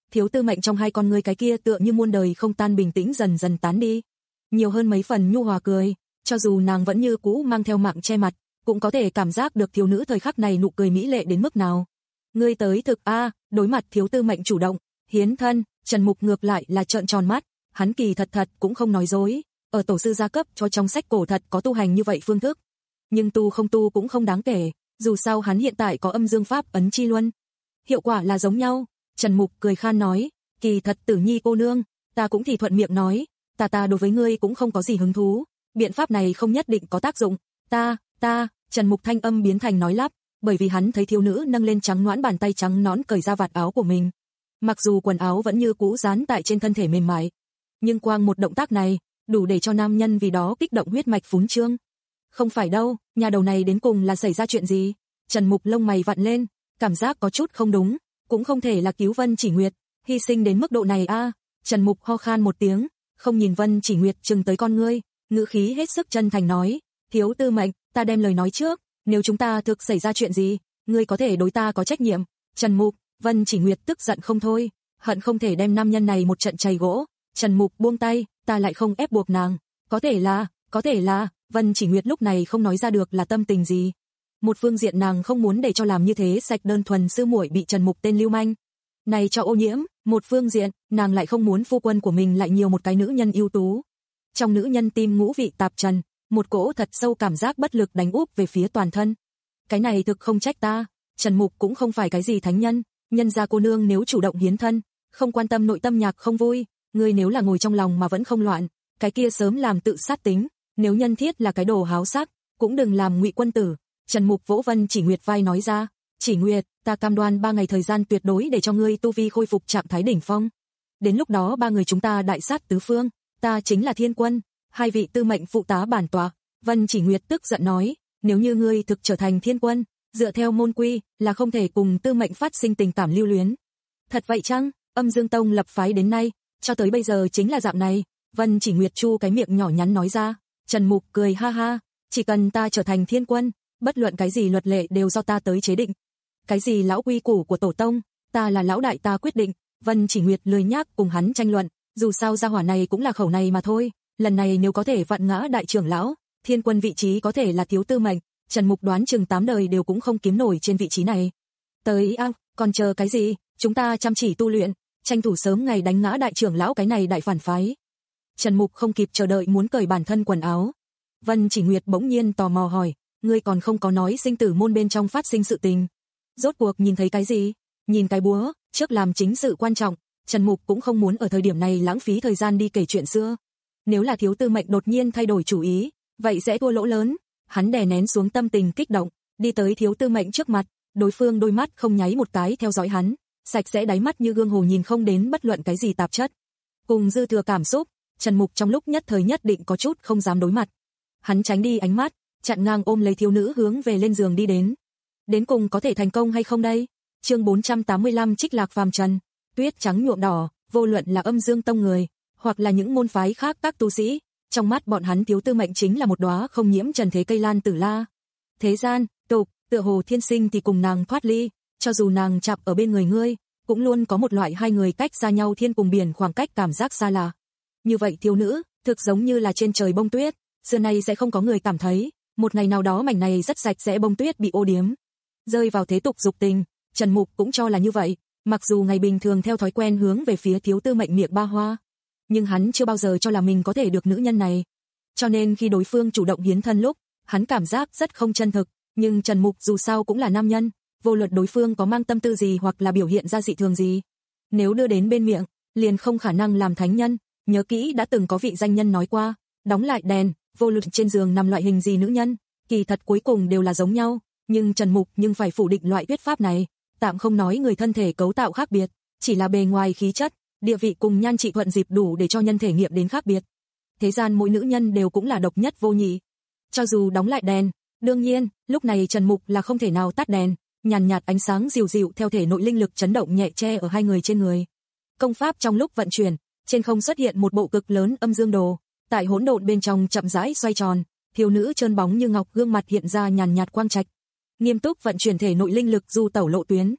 Thiếu Tư Mệnh trong hai con ngươi cái kia tựa như muôn đời không tan bình tĩnh dần dần tán đi. Nhiều hơn mấy phần nhu hòa cười, cho dù nàng vẫn như cũ mang theo mạng che mặt, cũng có thể cảm giác được thiếu nữ thời khắc này nụ cười mỹ lệ đến mức nào. Ngươi tới thực a, đối mặt Thiếu Tư Mệnh chủ động hiến thân, Trần Mục ngược lại là trợn tròn mắt, hắn kỳ thật thật cũng không nói dối, ở tổ sư gia cấp cho trong sách cổ thật có tu hành như vậy phương thức. Nhưng tu không tu cũng không đáng kể, dù sao hắn hiện tại có âm dương pháp ấn chi luân. Hiệu quả là giống nhau. Trần Mục cười khan nói, kỳ thật Tử Nhi cô nương, ta cũng thì thuận miệng nói, ta ta đối với ngươi cũng không có gì hứng thú, biện pháp này không nhất định có tác dụng, ta, ta, Trần Mục thanh âm biến thành nói lắp, bởi vì hắn thấy thiếu nữ nâng lên trắng nõn bàn tay trắng nõn cởi ra vạt áo của mình. Mặc dù quần áo vẫn như cũ dán tại trên thân thể mềm mại, nhưng quang một động tác này, đủ để cho nam nhân vì đó kích động huyết mạch phún trương. Không phải đâu, nhà đầu này đến cùng là xảy ra chuyện gì? Trần Mục lông mày vặn lên, cảm giác có chút không đúng, cũng không thể là cứu Vân Chỉ Nguyệt, hy sinh đến mức độ này a. À. Trần Mục ho khan một tiếng, không nhìn Vân Chỉ Nguyệt chừng tới con ngươi, ngữ khí hết sức chân thành nói, Thiếu Tư Mệnh, ta đem lời nói trước, nếu chúng ta thực xảy ra chuyện gì, ngươi có thể đối ta có trách nhiệm. Trần Mục, Vân Chỉ Nguyệt tức giận không thôi, hận không thể đem nam nhân này một trận chày gỗ. Trần Mục buông tay, ta lại không ép buộc nàng, có thể là, có thể là, Vân Chỉ Nguyệt lúc này không nói ra được là tâm tình gì. Một phương diện nàng không muốn để cho làm như thế sạch đơn thuần sư muội bị Trần Mục tên lưu manh này cho ô nhiễm, một phương diện, nàng lại không muốn phu quân của mình lại nhiều một cái nữ nhân ưu tú. Trong nữ nhân tim ngũ vị tạp trần, một cỗ thật sâu cảm giác bất lực đánh úp về phía toàn thân. Cái này thực không trách ta, Trần Mục cũng không phải cái gì thánh nhân, nhân gia cô nương nếu chủ động hiến thân, không quan tâm nội tâm nhạc không vui, ngươi nếu là ngồi trong lòng mà vẫn không loạn, cái kia sớm làm tự sát tính, nếu nhân thiết là cái đồ háo sắc, cũng đừng làm ngụy quân tử. Trần Mục vỗ Vân Chỉ Nguyệt vai nói ra, Chỉ Nguyệt, ta cam đoan ba ngày thời gian tuyệt đối để cho ngươi tu vi khôi phục trạng thái đỉnh phong. Đến lúc đó ba người chúng ta đại sát tứ phương, ta chính là thiên quân, hai vị tư mệnh phụ tá bản tọa. Vân Chỉ Nguyệt tức giận nói, nếu như ngươi thực trở thành thiên quân, dựa theo môn quy, là không thể cùng tư mệnh phát sinh tình cảm lưu luyến. Thật vậy chăng? Âm Dương Tông lập phái đến nay, cho tới bây giờ chính là dạng này. Vân Chỉ Nguyệt chu cái miệng nhỏ nhắn nói ra. Trần Mục cười ha ha, chỉ cần ta trở thành thiên quân, bất luận cái gì luật lệ đều do ta tới chế định. Cái gì lão quy củ của tổ tông, ta là lão đại ta quyết định. Vân Chỉ Nguyệt lười nhác cùng hắn tranh luận, dù sao gia hỏa này cũng là khẩu này mà thôi. Lần này nếu có thể vặn ngã đại trưởng lão, thiên quân vị trí có thể là Thiếu Tư Mệnh, Trần Mục đoán chừng tám đời đều cũng không kiếm nổi trên vị trí này. Tới a, còn chờ cái gì, chúng ta chăm chỉ tu luyện, tranh thủ sớm ngày đánh ngã đại trưởng lão cái này đại phản phái. Trần Mục không kịp chờ đợi muốn cởi bản thân quần áo. Vân Chỉ Nguyệt bỗng nhiên tò mò hỏi, ngươi còn không có nói sinh tử môn bên trong phát sinh sự tình. Rốt cuộc nhìn thấy cái gì? Nhìn cái búa, trước làm chính sự quan trọng, Trần Mục cũng không muốn ở thời điểm này lãng phí thời gian đi kể chuyện xưa. Nếu là Thiếu Tư Mệnh đột nhiên thay đổi chủ ý, vậy sẽ thua lỗ lớn. Hắn đè nén xuống tâm tình kích động, đi tới Thiếu Tư Mệnh trước mặt, đối phương đôi mắt không nháy một cái theo dõi hắn, sạch sẽ đáy mắt như gương hồ nhìn không đến bất luận cái gì tạp chất. Cùng dư thừa cảm xúc, Trần Mục trong lúc nhất thời nhất định có chút không dám đối mặt. Hắn tránh đi ánh mắt, chặn ngang ôm lấy thiếu nữ hướng về lên giường đi đến. Đến cùng có thể thành công hay không đây? Chương bốn trăm tám mươi lăm Trích Lạc phàm trần, tuyết trắng nhuộm đỏ, vô luận là Âm Dương Tông người, hoặc là những môn phái khác các tu sĩ, trong mắt bọn hắn Thiếu Tư Mệnh chính là một đóa không nhiễm trần thế cây lan tử la. Thế gian, tục, tựa hồ thiên sinh thì cùng nàng thoát ly, cho dù nàng chạm ở bên người ngươi, cũng luôn có một loại hai người cách xa nhau thiên cùng biển khoảng cách cảm giác xa lạ. Như vậy thiếu nữ, thực giống như là trên trời bông tuyết, xưa nay sẽ không có người cảm thấy, một ngày nào đó mảnh này rất sạch sẽ bông tuyết bị ô điếm. Rơi vào thế tục dục tình, Trần Mục cũng cho là như vậy, mặc dù ngày bình thường theo thói quen hướng về phía Thiếu Tư Mệnh miệng ba hoa, nhưng hắn chưa bao giờ cho là mình có thể được nữ nhân này. Cho nên khi đối phương chủ động hiến thân lúc, hắn cảm giác rất không chân thực, nhưng Trần Mục dù sao cũng là nam nhân, vô luận đối phương có mang tâm tư gì hoặc là biểu hiện ra dị thường gì, nếu đưa đến bên miệng, liền không khả năng làm thánh nhân. Nhớ kỹ đã từng có vị danh nhân nói qua, đóng lại đèn, vô luận trên giường nằm loại hình gì nữ nhân, kỳ thật cuối cùng đều là giống nhau, nhưng Trần Mục nhưng phải phủ định loại thuyết pháp này, tạm không nói người thân thể cấu tạo khác biệt, chỉ là bề ngoài khí chất, địa vị cùng nhan trị thuận dịp đủ để cho nhân thể nghiệm đến khác biệt. Thế gian mỗi nữ nhân đều cũng là độc nhất vô nhị. Cho dù đóng lại đèn, đương nhiên, lúc này Trần Mục là không thể nào tắt đèn, nhàn nhạt ánh sáng dịu dịu theo thể nội linh lực chấn động nhẹ che ở hai người trên người. Công pháp trong lúc vận chuyển, trên không xuất hiện một bộ cực lớn âm dương đồ, tại hỗn độn bên trong chậm rãi xoay tròn, thiếu nữ trơn bóng như ngọc gương mặt hiện ra nhàn nhạt quang trạch. Nghiêm túc vận chuyển thể nội linh lực du tẩu lộ tuyến.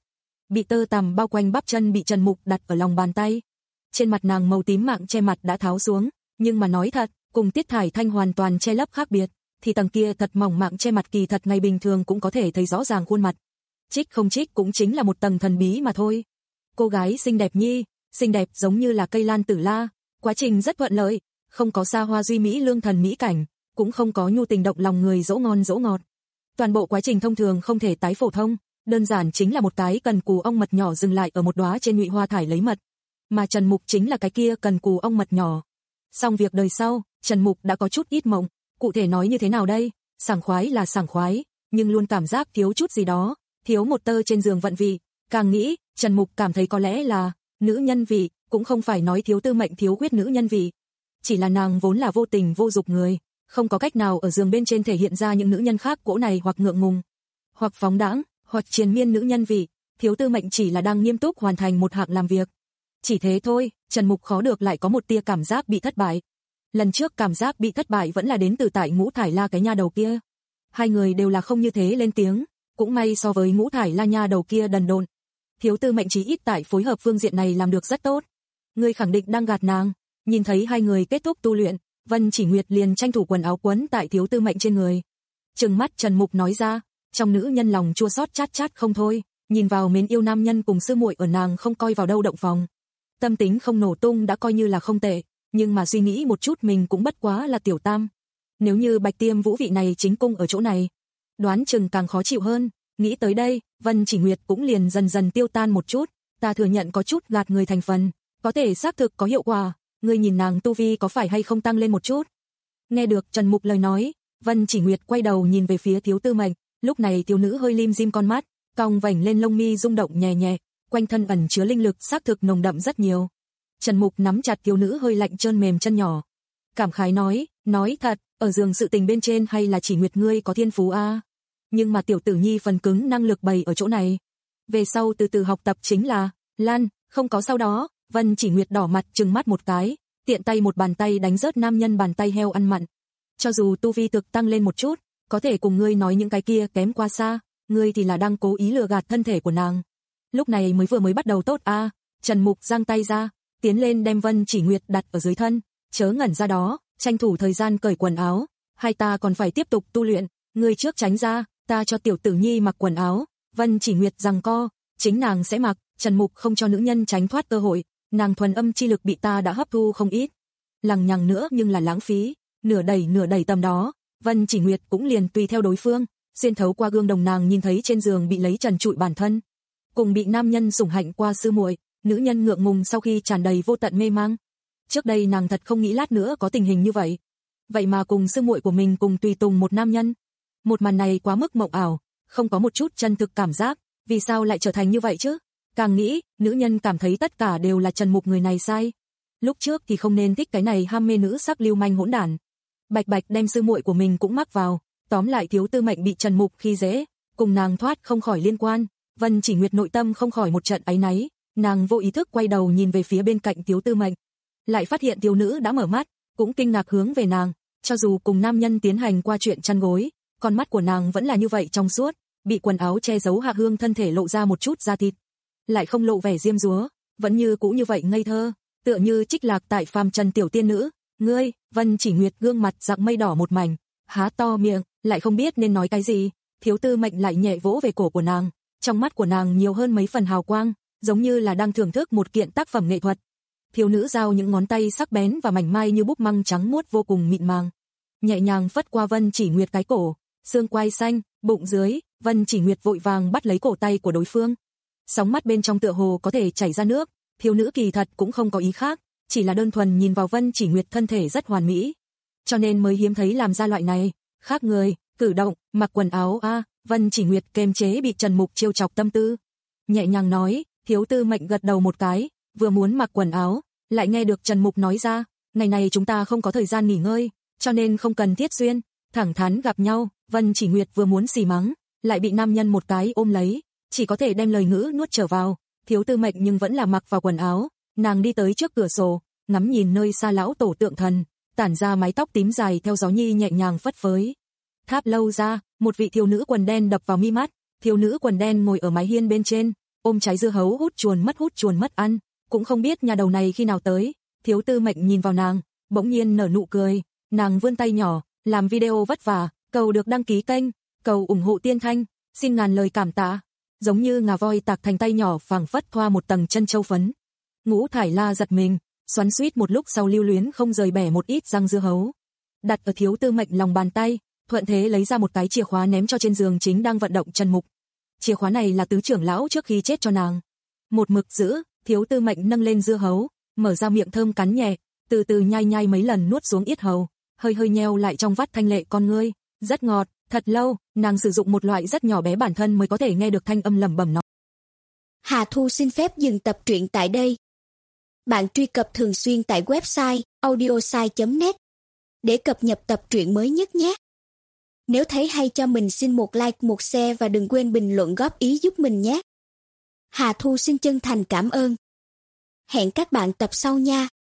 bị tơ tằm bao quanh bắp chân bị Trần Mục đặt ở lòng bàn tay. Trên mặt nàng màu tím mạng che mặt đã tháo xuống, nhưng mà nói thật, cùng Tiết Thải Thanh hoàn toàn che lấp khác biệt, thì tầng kia thật mỏng mạng che mặt kỳ thật ngày bình thường cũng có thể thấy rõ ràng khuôn mặt. Trích không trích cũng chính là một tầng thần bí mà thôi. Cô gái xinh đẹp nhi, xinh đẹp giống như là cây lan tử la, quá trình rất thuận lợi, không có xa hoa duy mỹ lương thần mỹ cảnh, cũng không có nhu tình động lòng người dỗ ngon dỗ ngọt. Toàn bộ quá trình thông thường không thể tái phổ thông, đơn giản chính là một cái cần cù ong mật nhỏ dừng lại ở một đóa trên nhụy hoa thải lấy mật, mà Trần Mục chính là cái kia cần cù ong mật nhỏ. Xong việc đời sau, Trần Mục đã có chút ít mộng, cụ thể nói như thế nào đây? Sảng khoái là sảng khoái, nhưng luôn cảm giác thiếu chút gì đó, thiếu một tơ trên giường vận vị. Càng nghĩ, Trần Mục cảm thấy có lẽ là nữ nhân vị, cũng không phải nói thiếu tư mệnh thiếu huyết nữ nhân vị. Chỉ là nàng vốn là vô tình vô dục người, không có cách nào ở giường bên trên thể hiện ra những nữ nhân khác cỗ này hoặc ngượng ngùng, hoặc phóng đãng, hoặc triền miên nữ nhân vị. Thiếu tư mệnh chỉ là đang nghiêm túc hoàn thành một hạng làm việc. Chỉ thế thôi, Trần Mục khó được lại có một tia cảm giác bị thất bại. Lần trước cảm giác bị thất bại vẫn là đến từ tại Ngũ Thải La cái nha đầu kia. Hai người đều là không như thế lên tiếng, cũng may so với Ngũ Thải La nha đầu kia đần độn. Thiếu tư mệnh chí ít tại phối hợp phương diện này làm được rất tốt. Ngươi khẳng định đang gạt nàng. Nhìn thấy hai người kết thúc tu luyện, Vân Chỉ Nguyệt liền tranh thủ quần áo quấn tại thiếu tư mệnh trên người. Trừng mắt Trần Mục nói ra, trong nữ nhân lòng chua xót chát chát không thôi, nhìn vào mến yêu nam nhân cùng sư muội ở nàng không coi vào đâu động phòng. Tâm tính không nổ tung đã coi như là không tệ, nhưng mà suy nghĩ một chút mình cũng bất quá là tiểu tam. Nếu như Bạch Tiêm Vũ vị này chính cung ở chỗ này, đoán chừng càng khó chịu hơn. Nghĩ tới đây, Vân Chỉ Nguyệt cũng liền dần dần tiêu tan một chút, ta thừa nhận có chút gạt người thành phần, có thể xác thực có hiệu quả, ngươi nhìn nàng tu vi có phải hay không tăng lên một chút. Nghe được Trần Mục lời nói, Vân Chỉ Nguyệt quay đầu nhìn về phía thiếu tư mệnh, lúc này thiếu nữ hơi lim dim con mắt, cong vành lên lông mi rung động nhẹ nhẹ, quanh thân ẩn chứa linh lực xác thực nồng đậm rất nhiều. Trần Mục nắm chặt thiếu nữ hơi lạnh trơn mềm chân nhỏ, cảm khái nói, nói thật, ở giường sự tình bên trên hay là Chỉ Nguyệt ngươi có thiên phú a. Nhưng mà tiểu tử nhi phần cứng năng lực bày ở chỗ này. Về sau từ từ học tập chính là, Lan, không có sau đó, Vân Chỉ Nguyệt đỏ mặt trừng mắt một cái, tiện tay một bàn tay đánh rớt nam nhân bàn tay heo ăn mặn. Cho dù tu vi thực tăng lên một chút, có thể cùng ngươi nói những cái kia kém quá xa, ngươi thì là đang cố ý lừa gạt thân thể của nàng. Lúc này mới vừa mới bắt đầu tốt a. À, Trần Mục giang tay ra, tiến lên đem Vân Chỉ Nguyệt đặt ở dưới thân, chớ ngẩn ra đó, tranh thủ thời gian cởi quần áo, hai ta còn phải tiếp tục tu luyện, ngươi trước tránh ra, ta cho tiểu tử nhi mặc quần áo. Vân Chỉ Nguyệt giằng co, chính nàng sẽ mặc, Trần Mục không cho nữ nhân tránh thoát cơ hội, nàng thuần âm chi lực bị ta đã hấp thu không ít, lằng nhằng nữa nhưng là lãng phí, nửa đẩy nửa đẩy tầm đó, Vân Chỉ Nguyệt cũng liền tùy theo đối phương, xuyên thấu qua gương đồng nàng nhìn thấy trên giường bị lấy trần trụi bản thân, cùng bị nam nhân sủng hạnh qua sư muội, nữ nhân ngượng ngùng sau khi tràn đầy vô tận mê mang. Trước đây nàng thật không nghĩ lát nữa có tình hình như vậy, vậy mà cùng sư muội của mình cùng tùy tùng một nam nhân. Một màn này quá mức mộng ảo, không có một chút chân thực cảm giác, vì sao lại trở thành như vậy chứ? Càng nghĩ, nữ nhân cảm thấy tất cả đều là Trần Mục người này sai. Lúc trước thì không nên thích cái này ham mê nữ sắc lưu manh hỗn đản. Bạch bạch đem sư muội của mình cũng mắc vào, tóm lại thiếu tư mệnh bị Trần Mục khi dễ, cùng nàng thoát không khỏi liên quan. Vân Chỉ Nguyệt nội tâm không khỏi một trận áy náy, nàng vô ý thức quay đầu nhìn về phía bên cạnh thiếu tư mệnh, lại phát hiện thiếu nữ đã mở mắt, cũng kinh ngạc hướng về nàng, cho dù cùng nam nhân tiến hành qua chuyện chăn gối, con mắt của nàng vẫn là như vậy trong suốt, bị quần áo che giấu hạ hương thân thể lộ ra một chút da thịt, lại không lộ vẻ diêm dúa, vẫn như cũ như vậy ngây thơ, tựa như trích lạc tại phàm trần tiểu tiên nữ. Ngươi, Vân Chỉ Nguyệt gương mặt dạng mây đỏ một mảnh, há to miệng, lại không biết nên nói cái gì. Thiếu tư mệnh lại nhẹ vỗ về cổ của nàng, trong mắt của nàng nhiều hơn mấy phần hào quang, giống như là đang thưởng thức một kiện tác phẩm nghệ thuật. Thiếu nữ giao những ngón tay sắc bén và mảnh mai như búp măng trắng muốt vô cùng mịn màng, nhẹ nhàng phất qua Vân Chỉ Nguyệt cái cổ, xương quai xanh, bụng dưới. Vân Chỉ Nguyệt vội vàng bắt lấy cổ tay của đối phương, sóng mắt bên trong tựa hồ có thể chảy ra nước. Thiếu nữ kỳ thật cũng không có ý khác, chỉ là đơn thuần nhìn vào Vân Chỉ Nguyệt thân thể rất hoàn mỹ, cho nên mới hiếm thấy làm ra loại này khác người cử động. Mặc quần áo a. À, Vân Chỉ Nguyệt kềm chế bị Trần Mục trêu chọc tâm tư, nhẹ nhàng nói. Thiếu tư mệnh gật đầu một cái, vừa muốn mặc quần áo, lại nghe được Trần Mục nói ra, ngày này chúng ta không có thời gian nghỉ ngơi, cho nên không cần thiết xuyên, thẳng thắn gặp nhau. Vân Chỉ Nguyệt vừa muốn xì mắng, lại bị nam nhân một cái ôm lấy, chỉ có thể đem lời ngữ nuốt trở vào. Thiếu tư mệnh nhưng vẫn là mặc vào quần áo, nàng đi tới trước cửa sổ, ngắm nhìn nơi xa lão tổ tượng thần, tản ra mái tóc tím dài theo gió nhi nhẹ nhàng phất phới. Tháp lâu ra, một vị thiếu nữ quần đen đập vào mi mắt, thiếu nữ quần đen ngồi ở mái hiên bên trên, ôm trái dưa hấu hút chuồn mất hút chuồn mất ăn, cũng không biết nhà đầu này khi nào tới. Thiếu Tư Mệnh nhìn vào nàng, bỗng nhiên nở nụ cười, nàng vươn tay nhỏ, làm video vất vả, cầu được đăng ký kênh, cầu ủng hộ Tiên Thanh, xin ngàn lời cảm tạ. Giống như ngà voi tạc thành tay nhỏ phảng phất thoa một tầng chân châu phấn. Ngũ Thải La giật mình, xoắn xuýt một lúc sau lưu luyến không rời bẻ một ít răng dưa hấu, đặt ở Thiếu Tư Mệnh lòng bàn tay, thuận thế lấy ra một cái chìa khóa ném cho trên giường chính đang vận động Trần Mục. Chìa khóa này là tứ trưởng lão trước khi chết cho nàng. Một mực giữ, Thiếu Tư Mệnh nâng lên dưa hấu, mở ra miệng thơm cắn nhẹ, từ từ nhai nhai mấy lần nuốt xuống yết hầu, hơi hơi nheo lại trong vắt thanh lệ con ngươi, rất ngọt. Thật lâu, nàng sử dụng một loại rất nhỏ bé bản thân mới có thể nghe được thanh âm lẩm bẩm nói. Hà Thu xin phép dừng tập truyện tại đây. Bạn truy cập thường xuyên tại website audiosai chấm net để cập nhật tập truyện mới nhất nhé. Nếu thấy hay cho mình xin một like, một share và đừng quên bình luận góp ý giúp mình nhé. Hà Thu xin chân thành cảm ơn. Hẹn các bạn tập sau nha.